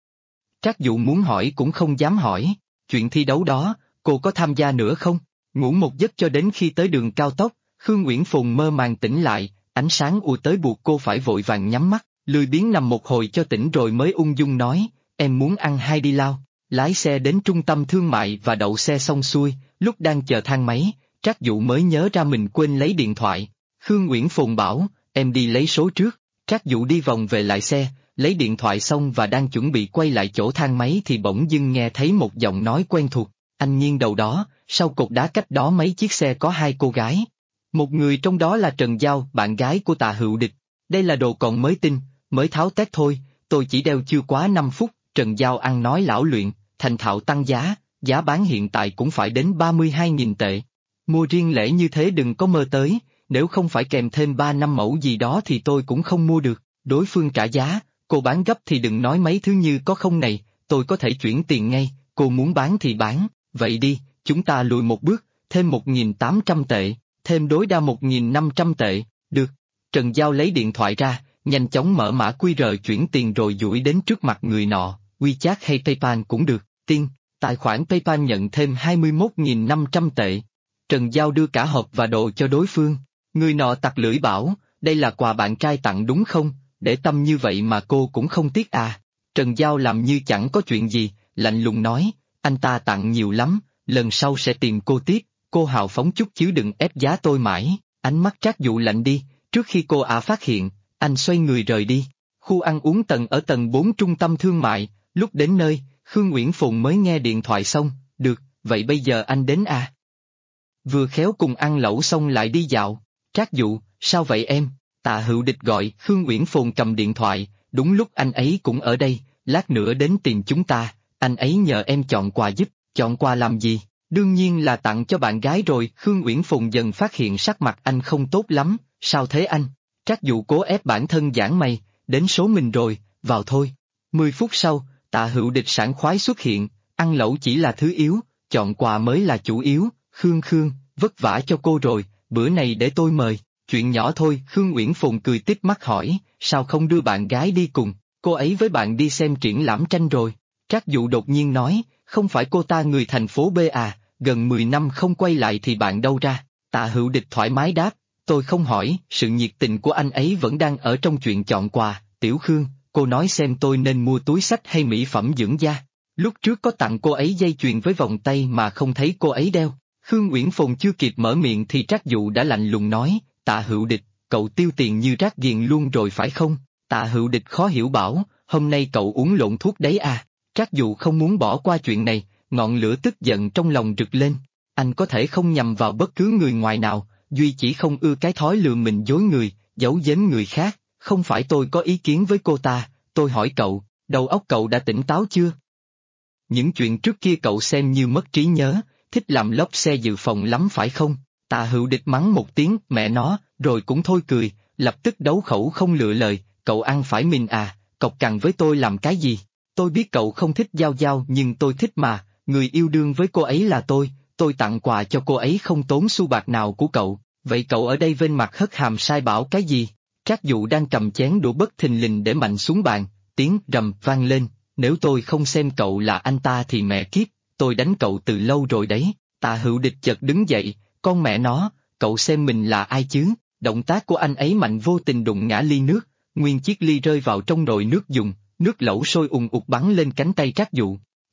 Trác Dụ muốn hỏi cũng không dám hỏi, chuyện thi đấu đó, cô có tham gia nữa không? Ngủ một giấc cho đến khi tới đường cao tốc, Khương Uyển Phùng mơ màng tỉnh lại, ánh sáng ùa tới buộc cô phải vội vàng nhắm mắt, lười biếng nằm một hồi cho tỉnh rồi mới ung dung nói, em muốn ăn hay đi lao. Lái xe đến trung tâm thương mại và đậu xe xong xuôi, lúc đang chờ thang máy, Trác Dụ mới nhớ ra mình quên lấy điện thoại. Khương Uyển Phùng bảo, em đi lấy số trước. Trác Dụ đi vòng về lại xe, lấy điện thoại xong và đang chuẩn bị quay lại chỗ thang máy thì bỗng dưng nghe thấy một giọng nói quen thuộc. Anh nghiêng đầu đó, sau cột đá cách đó mấy chiếc xe có hai cô gái. Một người trong đó là Trần Giao, bạn gái của Tạ Hữu Địch. Đây là đồ còn mới tinh, mới tháo tét thôi, tôi chỉ đeo chưa quá 5 phút. Trần Giao ăn nói lão luyện, thành thạo tăng giá, giá bán hiện tại cũng phải đến 32.000 tệ. Mua riêng lẻ như thế đừng có mơ tới, nếu không phải kèm thêm 3-5 mẫu gì đó thì tôi cũng không mua được. Đối phương trả giá, cô bán gấp thì đừng nói mấy thứ như có không này, tôi có thể chuyển tiền ngay, cô muốn bán thì bán, vậy đi, chúng ta lùi một bước, thêm 1.800 tệ, thêm đối đa 1.500 tệ, được. Trần Giao lấy điện thoại ra, nhanh chóng mở mã QR chuyển tiền rồi duỗi đến trước mặt người nọ, WeChat hay PayPal cũng được, tiên, tài khoản PayPal nhận thêm 21.500 tệ. Trần Giao đưa cả hộp và đồ cho đối phương, người nọ tặc lưỡi bảo, đây là quà bạn trai tặng đúng không, để tâm như vậy mà cô cũng không tiếc à. Trần Giao làm như chẳng có chuyện gì, lạnh lùng nói, anh ta tặng nhiều lắm, lần sau sẽ tìm cô tiếp, cô hào phóng chút chứ đừng ép giá tôi mãi. Ánh mắt Trác Dụ lạnh đi, trước khi cô phát hiện, anh xoay người rời đi. Khu ăn uống ở tầng 4 trung tâm thương mại, lúc đến nơi, Khương Uyển Phùng mới nghe điện thoại xong, được, vậy bây giờ anh đến à? Vừa khéo cùng ăn lẩu xong lại đi dạo. Trác Dụ, sao vậy em? Tạ Hữu Địch gọi, Khương Uyển Phùng cầm điện thoại, đúng lúc anh ấy cũng ở đây, lát nữa đến tìm chúng ta, anh ấy nhờ em chọn quà giúp, chọn quà làm gì? Đương nhiên là tặng cho bạn gái rồi. Khương Uyển Phùng dần phát hiện sắc mặt anh không tốt lắm, sao thế anh? Trác Dụ cố ép bản thân giãn mày, đến số mình rồi, vào thôi. 10 phút sau, Tạ Hữu Địch sảng khoái xuất hiện, ăn lẩu chỉ là thứ yếu, chọn quà mới là chủ yếu. Khương, vất vả cho cô rồi, bữa này để tôi mời, chuyện nhỏ thôi. Khương Uyển Phùng cười tít mắt hỏi, sao không đưa bạn gái đi cùng, cô ấy với bạn đi xem triển lãm tranh rồi. Trác Dụ đột nhiên nói, không phải cô ta người thành phố B à, gần 10 năm không quay lại thì bạn đâu ra. Tạ Hữu Địch thoải mái đáp, tôi không hỏi, sự nhiệt tình của anh ấy vẫn đang ở trong chuyện chọn quà. Tiểu Khương, cô nói xem tôi nên mua túi xách hay mỹ phẩm dưỡng da. Lúc trước có tặng cô ấy dây chuyền với vòng tay mà không thấy cô ấy đeo. Khương Uyển Phùng chưa kịp mở miệng thì Trác Dụ đã lạnh lùng nói, Tạ Hữu Địch, cậu tiêu tiền như rác ghiền luôn rồi phải không? Tạ Hữu Địch khó hiểu bảo, hôm nay cậu uống lộn thuốc đấy à? Trác Dụ không muốn bỏ qua chuyện này, ngọn lửa tức giận trong lòng rực lên. Anh có thể không nhầm vào bất cứ người ngoài nào, duy chỉ không ưa cái thói lừa mình dối người, giấu giếm người khác. Không phải tôi có ý kiến với cô ta, tôi hỏi cậu, đầu óc cậu đã tỉnh táo chưa? Những chuyện trước kia cậu xem như mất trí nhớ, thích làm lốp xe dự phòng lắm phải không? Tạ Hữu Địch mắng một tiếng, mẹ nó, rồi cũng thôi cười, lập tức đấu khẩu không lựa lời, cậu ăn phải mình à, cọc cằn với tôi làm cái gì? Tôi biết cậu không thích Giao Giao nhưng tôi thích mà, người yêu đương với cô ấy là tôi tặng quà cho cô ấy không tốn xu bạc nào của cậu, vậy cậu ở đây vênh mặt hất hàm sai bảo cái gì? Trác Dụ đang cầm chén đũa bất thình lình để mạnh xuống bàn, tiếng rầm vang lên, nếu tôi không xem cậu là anh ta thì mẹ kiếp, tôi đánh cậu từ lâu rồi đấy. Tạ Hữu Địch chợt đứng dậy, con mẹ nó, cậu xem mình là ai chứ? Động tác của anh ấy mạnh vô tình đụng ngã ly nước, nguyên chiếc ly rơi vào trong nồi nước dùng, nước lẩu sôi ùn ụt bắn lên cánh tay Trác Dụ.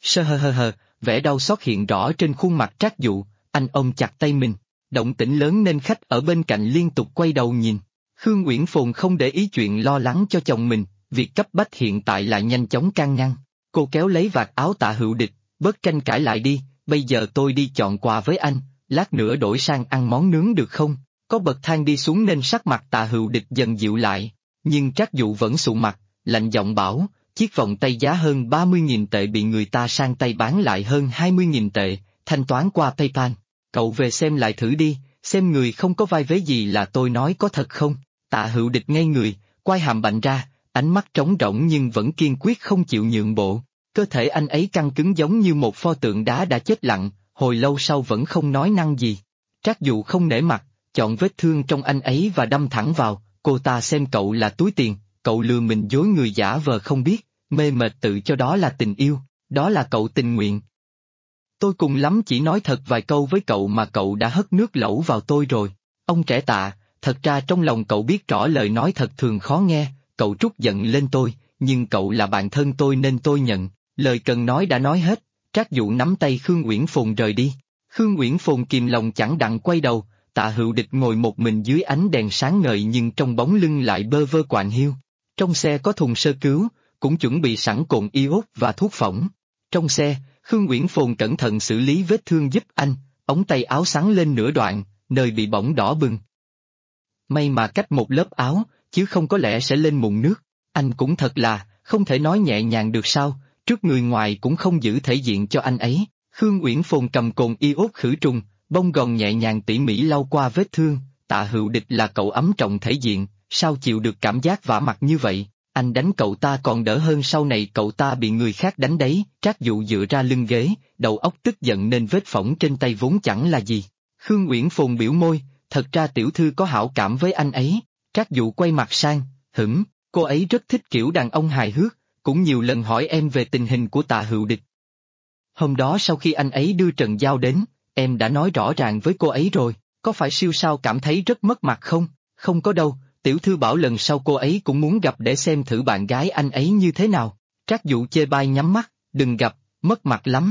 Hơ, vẻ đau xót hiện rõ trên khuôn mặt Trác Dụ, anh ôm chặt tay mình, động tĩnh lớn nên khách ở bên cạnh liên tục quay đầu nhìn. Khương Uyển Phùng không để ý chuyện lo lắng cho chồng mình, việc cấp bách hiện tại là nhanh chóng can ngăn. Cô kéo lấy vạt áo Tạ Hữu Địch, bớt tranh cãi lại đi, bây giờ tôi đi chọn quà với anh, lát nữa đổi sang ăn món nướng được không? Có bậc thang đi xuống nên sắc mặt Tạ Hữu Địch dần dịu lại, nhưng Trác Dụ vẫn sụ mặt, lạnh giọng bảo, chiếc vòng tay giá hơn 30.000 tệ bị người ta sang tay bán lại hơn 20.000 tệ, thanh toán qua PayPal. Cậu về xem lại thử đi, xem người không có vai vế gì là tôi nói có thật không? Tạ Hữu Địch ngây người, quai hàm bạnh ra, ánh mắt trống rỗng nhưng vẫn kiên quyết không chịu nhượng bộ. Cơ thể anh ấy căng cứng giống như một pho tượng đá đã chết lặng, hồi lâu sau vẫn không nói năng gì. Trác Dụ không nể mặt, chọn vết thương trong anh ấy và đâm thẳng vào, cô ta xem cậu là túi tiền, cậu lừa mình dối người giả vờ không biết, mê mệt tự cho đó là tình yêu, đó là cậu tình nguyện. Tôi cùng lắm chỉ nói thật vài câu với cậu mà cậu đã hất nước lẩu vào tôi rồi. Ông trẻ Tạ, thật ra trong lòng cậu biết rõ lời nói thật thường khó nghe, cậu trút giận lên tôi, nhưng cậu là bạn thân tôi nên tôi nhận, lời cần nói đã nói hết. Trác Dụ nắm tay Khương Uyển Phồn rời đi. Khương Uyển Phồn kìm lòng chẳng đặng quay đầu, Tạ Hữu Địch ngồi một mình dưới ánh đèn sáng ngời nhưng trong bóng lưng lại bơ vơ quạnh hiu. Trong xe có thùng sơ cứu, cũng chuẩn bị sẵn cồn iốt và thuốc phỏng. Trong xe, Khương Uyển Phồn cẩn thận xử lý vết thương giúp anh, ống tay áo xắn lên nửa đoạn, nơi bị bỏng đỏ bừng. May mà cách một lớp áo, chứ không có lẽ sẽ lên mụn nước. Anh cũng thật là, không thể nói nhẹ nhàng được sao, trước người ngoài cũng không giữ thể diện cho anh ấy. Khương Uyển Phồn cầm cồn iốt khử trùng, bông gòn nhẹ nhàng tỉ mỉ lau qua vết thương. Tạ Hữu Địch là cậu ấm trọng thể diện, sao chịu được cảm giác vả mặt như vậy? Anh đánh cậu ta còn đỡ hơn sau này cậu ta bị người khác đánh đấy. Trác Dụ dựa ra lưng ghế, đầu óc tức giận nên vết phỏng trên tay vốn chẳng là gì. Khương Uyển Phồn biểu môi, thật ra tiểu thư có hảo cảm với anh ấy. Trác Dụ quay mặt sang, cô ấy rất thích kiểu đàn ông hài hước, cũng nhiều lần hỏi em về tình hình của Tạ Hữu Địch. Hôm đó sau khi anh ấy đưa Trần Giao đến, em đã nói rõ ràng với cô ấy rồi, có phải siêu sao cảm thấy rất mất mặt không? Không có đâu, tiểu thư bảo lần sau cô ấy cũng muốn gặp để xem thử bạn gái anh ấy như thế nào. Trác Dụ chê bai nhắm mắt, đừng gặp, mất mặt lắm.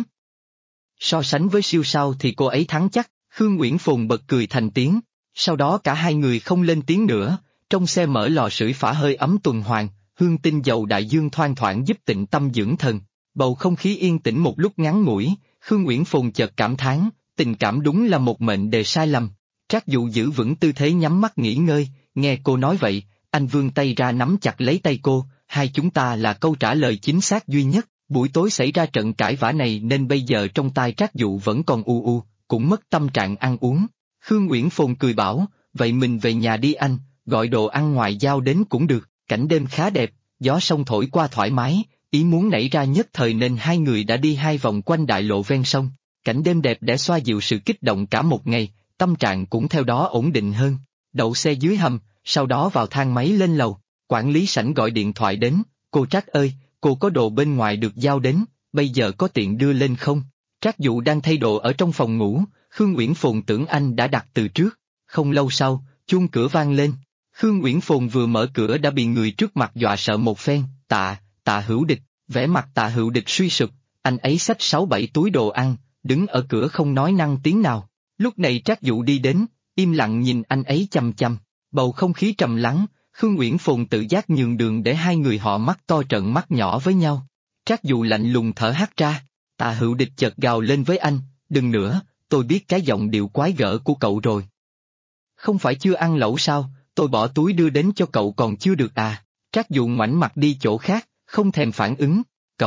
So sánh với siêu sao thì cô ấy thắng chắc. Khương Uyển Phồn bật cười thành tiếng, sau đó cả hai người không lên tiếng nữa, trong xe mở lò sưởi phả hơi ấm tuần hoàn, hương tinh dầu đại dương thoang thoảng giúp tịnh tâm dưỡng thần. Bầu không khí yên tĩnh một lúc ngắn ngủi, Khương Uyển Phồn chợt cảm thán, tình cảm đúng là một mệnh đề sai lầm. Trác Dụ giữ vững tư thế nhắm mắt nghỉ ngơi, nghe cô nói vậy, anh vươn tay ra nắm chặt lấy tay cô, hai chúng ta là câu trả lời chính xác duy nhất. Buổi tối xảy ra trận cãi vã này nên bây giờ trong tai Trác Dụ vẫn còn u, cũng mất tâm trạng ăn uống. Khương Uyển Phồn cười bảo, vậy mình về nhà đi anh, gọi đồ ăn ngoài giao đến cũng được, cảnh đêm khá đẹp, gió sông thổi qua thoải mái, ý muốn nảy ra nhất thời nên hai người đã đi 2 vòng quanh đại lộ ven sông. Cảnh đêm đẹp để xoa dịu sự kích động cả một ngày, tâm trạng cũng theo đó ổn định hơn. Đậu xe dưới hầm, sau đó vào thang máy lên lầu, quản lý sảnh gọi điện thoại đến, cô Trác ơi, cô có đồ bên ngoài được giao đến, bây giờ có tiện đưa lên không? Trác Dụ đang thay đồ ở trong phòng ngủ, Khương Uyển Phồn tưởng anh đã đặt từ trước. Không lâu sau, chuông cửa vang lên. Khương Uyển Phồn vừa mở cửa đã bị người trước mặt dọa sợ một phen. Tạ Hữu Địch, vẻ mặt Tạ Hữu Địch suy sụp, anh ấy xách 6-7 túi đồ ăn, đứng ở cửa không nói năng tiếng nào. Lúc này Trác Dụ đi đến, im lặng nhìn anh ấy chằm chằm, bầu không khí trầm lắng. Khương Uyển Phồn tự giác nhường đường để hai người họ mắt to trợn mắt nhỏ với nhau. Trác Dụ lạnh lùng thở hắt ra. Tạ Hữu Địch chợt gào lên với anh, đừng nữa, tôi biết cái giọng điệu quái gở của cậu rồi. Không phải chưa ăn lẩu sao, tôi bỏ túi đưa đến cho cậu còn chưa được à? Trác Dụ ngoảnh mặt đi chỗ khác, không thèm phản ứng.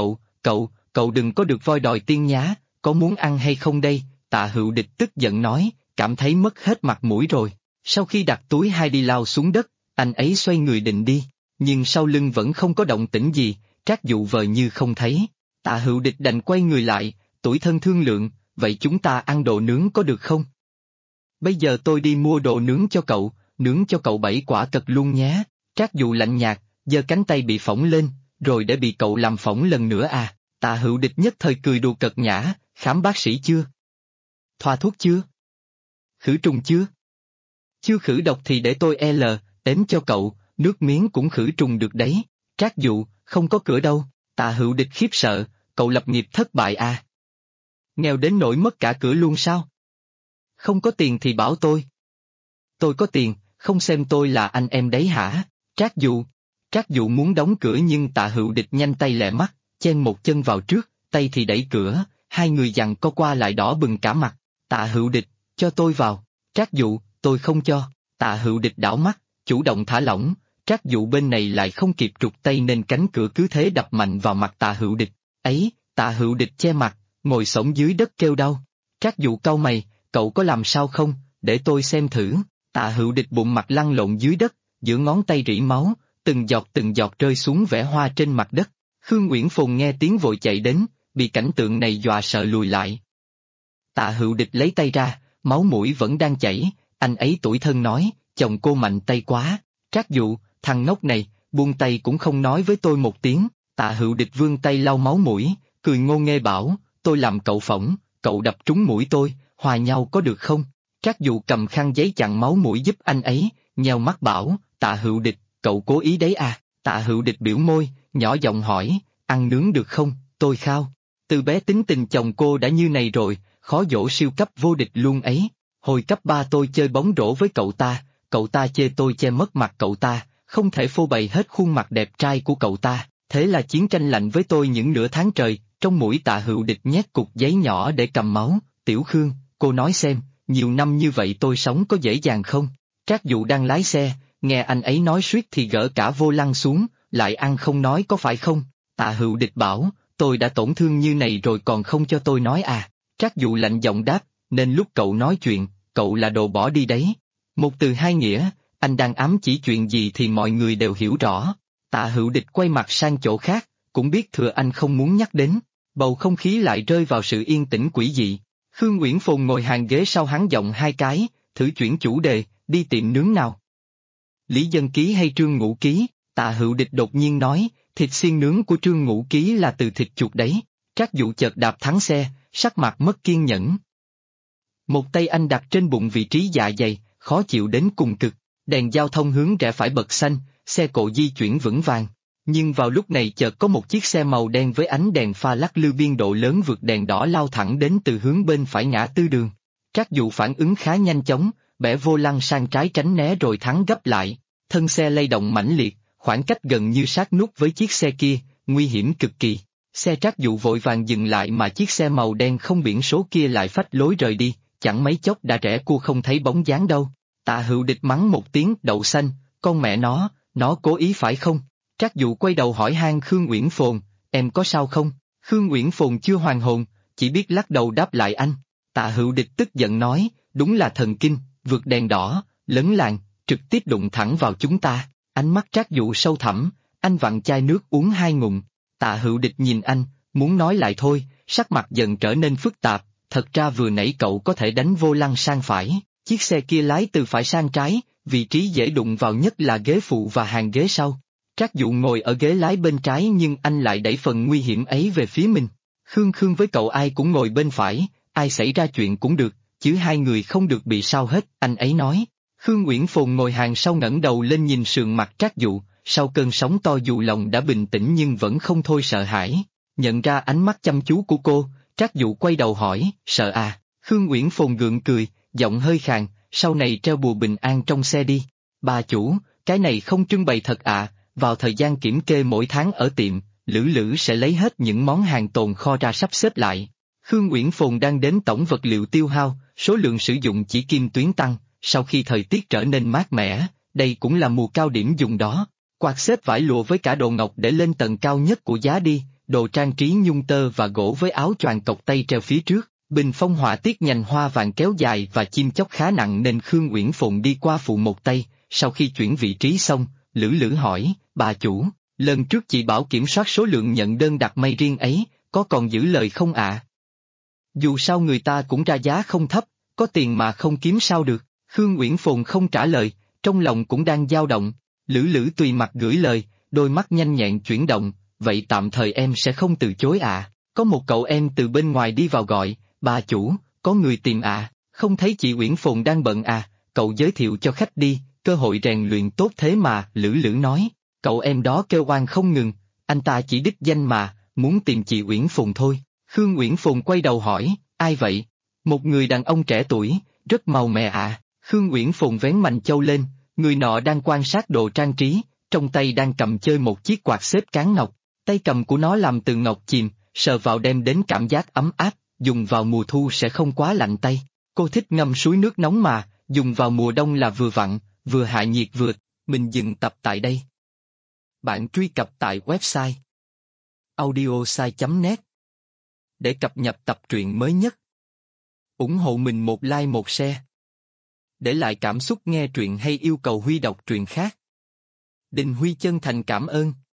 Cậu đừng có được voi đòi tiên nhá, có muốn ăn hay không đây? Tạ Hữu Địch tức giận nói, cảm thấy mất hết mặt mũi rồi. Sau khi đặt túi hai đi lao xuống đất, anh ấy xoay người định đi, nhưng sau lưng vẫn không có động tĩnh gì, Trác Dụ vờ như không thấy. Tạ Hữu Địch đành quay người lại, tủi thân thương lượng, vậy chúng ta ăn đồ nướng có được không? Bây giờ tôi đi mua đồ nướng cho cậu, nướng cho cậu 7 quả cật luôn nhé. Trác Dụ lạnh nhạt, giơ cánh tay bị phỏng lên, rồi để bị cậu làm phỏng lần nữa à? Tạ Hữu Địch nhất thời cười đùa cợt nhã, khám bác sĩ chưa? Thoa thuốc chưa? Khử trùng chưa? Chưa khử độc thì để tôi ếm cho cậu, nước miếng cũng khử trùng được đấy. Trác Dụ, không có cửa đâu. Tạ Hữu Địch khiếp sợ, cậu lập nghiệp thất bại à? Nghèo đến nỗi mất cả cửa luôn sao? Không có tiền thì bảo tôi. Tôi có tiền, không xem tôi là anh em đấy hả? Trác Dụ muốn đóng cửa nhưng Tạ Hữu Địch nhanh tay lẹ mắt, chen một chân vào trước, tay thì đẩy cửa, hai người giằng co qua lại đỏ bừng cả mặt. Tạ Hữu Địch, cho tôi vào. Trác Dụ, tôi không cho. Tạ Hữu Địch đảo mắt, chủ động thả lỏng, Trác Dụ bên này lại không kịp trục tay nên cánh cửa cứ thế đập mạnh vào mặt Tạ Hữu Địch. Ấy, Tạ Hữu Địch che mặt, ngồi xổm dưới đất kêu đau. Trác Dụ cau mày, cậu có làm sao không, để tôi xem thử. Tạ Hữu Địch bụng mặt lăn lộn dưới đất, giữa ngón tay rỉ máu, từng giọt rơi xuống vẽ hoa trên mặt đất. Khương Uyển Phồn nghe tiếng vội chạy đến, bị cảnh tượng này dọa sợ lùi lại. Tạ Hữu Địch lấy tay ra, máu mũi vẫn đang chảy, anh ấy tủi thân nói, chồng cô mạnh tay quá. Trác Dụ, thằng ngốc này, buông tay cũng không nói với tôi một tiếng. Tạ Hữu Địch vươn tay lau máu mũi, cười ngô nghê bảo, tôi làm cậu phỏng, cậu đập trúng mũi tôi, hòa nhau có được không? Trác Dụ cầm khăn giấy chặn máu mũi giúp anh ấy, nheo mắt bảo, Tạ Hữu Địch, cậu cố ý đấy à? Tạ Hữu Địch biểu môi, nhỏ giọng hỏi, ăn nướng được không, tôi khao. Từ bé tính tình chồng cô đã như này rồi, khó dỗ siêu cấp vô địch luôn ấy. Hồi cấp 3 tôi chơi bóng rổ với cậu ta chê tôi che mất mặt cậu ta, không thể phô bày hết khuôn mặt đẹp trai của cậu ta, thế là chiến tranh lạnh với tôi những nửa tháng trời. Trong mũi Tạ Hữu Địch nhét cục giấy nhỏ để cầm máu, Tiểu Khương, cô nói xem, nhiều năm như vậy tôi sống có dễ dàng không? Trác Dụ đang lái xe, nghe anh ấy nói suýt thì gỡ cả vô lăng xuống, lại ăn không nói có phải không? Tạ Hữu Địch bảo, tôi đã tổn thương như này rồi còn không cho tôi nói à? Trác Dụ lạnh giọng đáp, nên lúc cậu nói chuyện, cậu là đồ bỏ đi đấy. Một từ hai nghĩa, anh đang ám chỉ chuyện gì thì mọi người đều hiểu rõ. Tạ Hữu Địch quay mặt sang chỗ khác, cũng biết thừa anh không muốn nhắc đến. Bầu không khí lại rơi vào sự yên tĩnh quỷ dị. Khương Uyển Phồn ngồi hàng ghế sau hắn giọng hai cái, thử chuyển chủ đề, đi tiệm nướng nào. Lý Dân Ký hay Trương Ngũ Ký? Tạ Hữu Địch đột nhiên nói, thịt xiên nướng của Trương Ngũ Ký là từ thịt chuột đấy. Trác Dụ chợt đạp thắng xe, sắc mặt mất kiên nhẫn. Một tay anh đặt trên bụng vị trí dạ dày, khó chịu đến cùng cực, đèn giao thông hướng rẽ phải bật xanh, xe cộ di chuyển vững vàng. Nhưng vào lúc này chợt có một chiếc xe màu đen với ánh đèn pha lắc lư biên độ lớn vượt đèn đỏ lao thẳng đến từ hướng bên phải ngã tư đường. Trác Dụ phản ứng khá nhanh chóng, bẻ vô lăng sang trái tránh né rồi thắng gấp lại, thân xe lay động mãnh liệt, khoảng cách gần như sát nút với chiếc xe kia, nguy hiểm cực kỳ. Xe Trác Dụ vội vàng dừng lại mà chiếc xe màu đen không biển số kia lại phách lối rời đi, chẳng mấy chốc đã rẽ cua không thấy bóng dáng đâu. Tạ Hữu Địch mắng một tiếng, đậu xanh, con mẹ nó cố ý phải không? Trác Dụ quay đầu hỏi han Khương Uyển Phồn, em có sao không? Khương Uyển Phồn chưa hoàn hồn, chỉ biết lắc đầu đáp lại anh. Tạ Hữu Địch tức giận nói, đúng là thần kinh, vượt đèn đỏ, lấn làn, trực tiếp đụng thẳng vào chúng ta. Ánh mắt Trác Dụ sâu thẳm, anh vặn chai nước uống hai ngụm. Tạ Hữu Địch nhìn anh, muốn nói lại thôi, sắc mặt dần trở nên phức tạp, thật ra vừa nãy cậu có thể đánh vô lăng sang phải, chiếc xe kia lái từ phải sang trái, vị trí dễ đụng vào nhất là ghế phụ và hàng ghế sau. Trác Dụ ngồi ở ghế lái bên trái nhưng anh lại đẩy phần nguy hiểm ấy về phía mình. Khương với cậu ai cũng ngồi bên phải, ai xảy ra chuyện cũng được, chứ hai người không được bị sao hết, anh ấy nói. Khương Uyển Phồn ngồi hàng sau ngẩng đầu lên nhìn sườn mặt Trác Dụ, sau cơn sóng to dù lòng đã bình tĩnh nhưng vẫn không thôi sợ hãi. Nhận ra ánh mắt chăm chú của cô, Trác Dụ quay đầu hỏi, sợ à? Khương Uyển Phồn gượng cười, giọng hơi khàn, sau này treo bùa bình an trong xe đi. Bà chủ, cái này không trưng bày thật à? Vào thời gian kiểm kê mỗi tháng ở tiệm, Lữ sẽ lấy hết những món hàng tồn kho ra sắp xếp lại. Khương Uyển Phồn đang đếm tổng vật liệu tiêu hao, số lượng sử dụng chỉ kim tuyến tăng, sau khi thời tiết trở nên mát mẻ, đây cũng là mùa cao điểm dùng đó. Quạt xếp vải lụa với cả đồ ngọc để lên tầng cao nhất của giá đi, đồ trang trí nhung tơ và gỗ với áo choàng cộc tay treo phía trước, bình phong họa tiết nhành hoa vàng kéo dài và chim chóc khá nặng nên Khương Uyển Phồn đi qua phụ một tay, sau khi chuyển vị trí xong, Lữ hỏi, bà chủ, lần trước chị bảo kiểm soát số lượng nhận đơn đặt may riêng ấy, có còn giữ lời không ạ? Dù sao người ta cũng ra giá không thấp, có tiền mà không kiếm sao được. Khương Uyển Phồn không trả lời, trong lòng cũng đang dao động. Lữ tùy mặt gửi lời, đôi mắt nhanh nhẹn chuyển động, vậy tạm thời em sẽ không từ chối ạ. Có một cậu em từ bên ngoài đi vào gọi, bà chủ, có người tìm ạ, không thấy chị Uyển Phồn đang bận à, cậu giới thiệu cho khách đi, cơ hội rèn luyện tốt thế mà. Lữ nói, cậu em đó kêu oan không ngừng, anh ta chỉ đích danh mà, muốn tìm chị Uyển Phồn thôi. Khương Uyển Phồn quay đầu hỏi, ai vậy? Một người đàn ông trẻ tuổi, rất màu mè ạ. Khương Uyển Phồn vén mành châu lên, người nọ đang quan sát đồ trang trí, trong tay đang cầm chơi một chiếc quạt xếp cán ngọc, tay cầm của nó làm từ ngọc chìm, sờ vào đem đến cảm giác ấm áp, dùng vào mùa thu sẽ không quá lạnh tay. Cô thích ngâm suối nước nóng mà, dùng vào mùa đông là vừa vặn, vừa hạ nhiệt vừa Mình dừng tập tại đây. Bạn truy cập tại website audiosai.net để cập nhật tập truyện mới nhất. Ủng hộ mình một like một share. Để lại cảm xúc nghe truyện hay yêu cầu Huy đọc truyện khác. Đình Huy chân thành cảm ơn.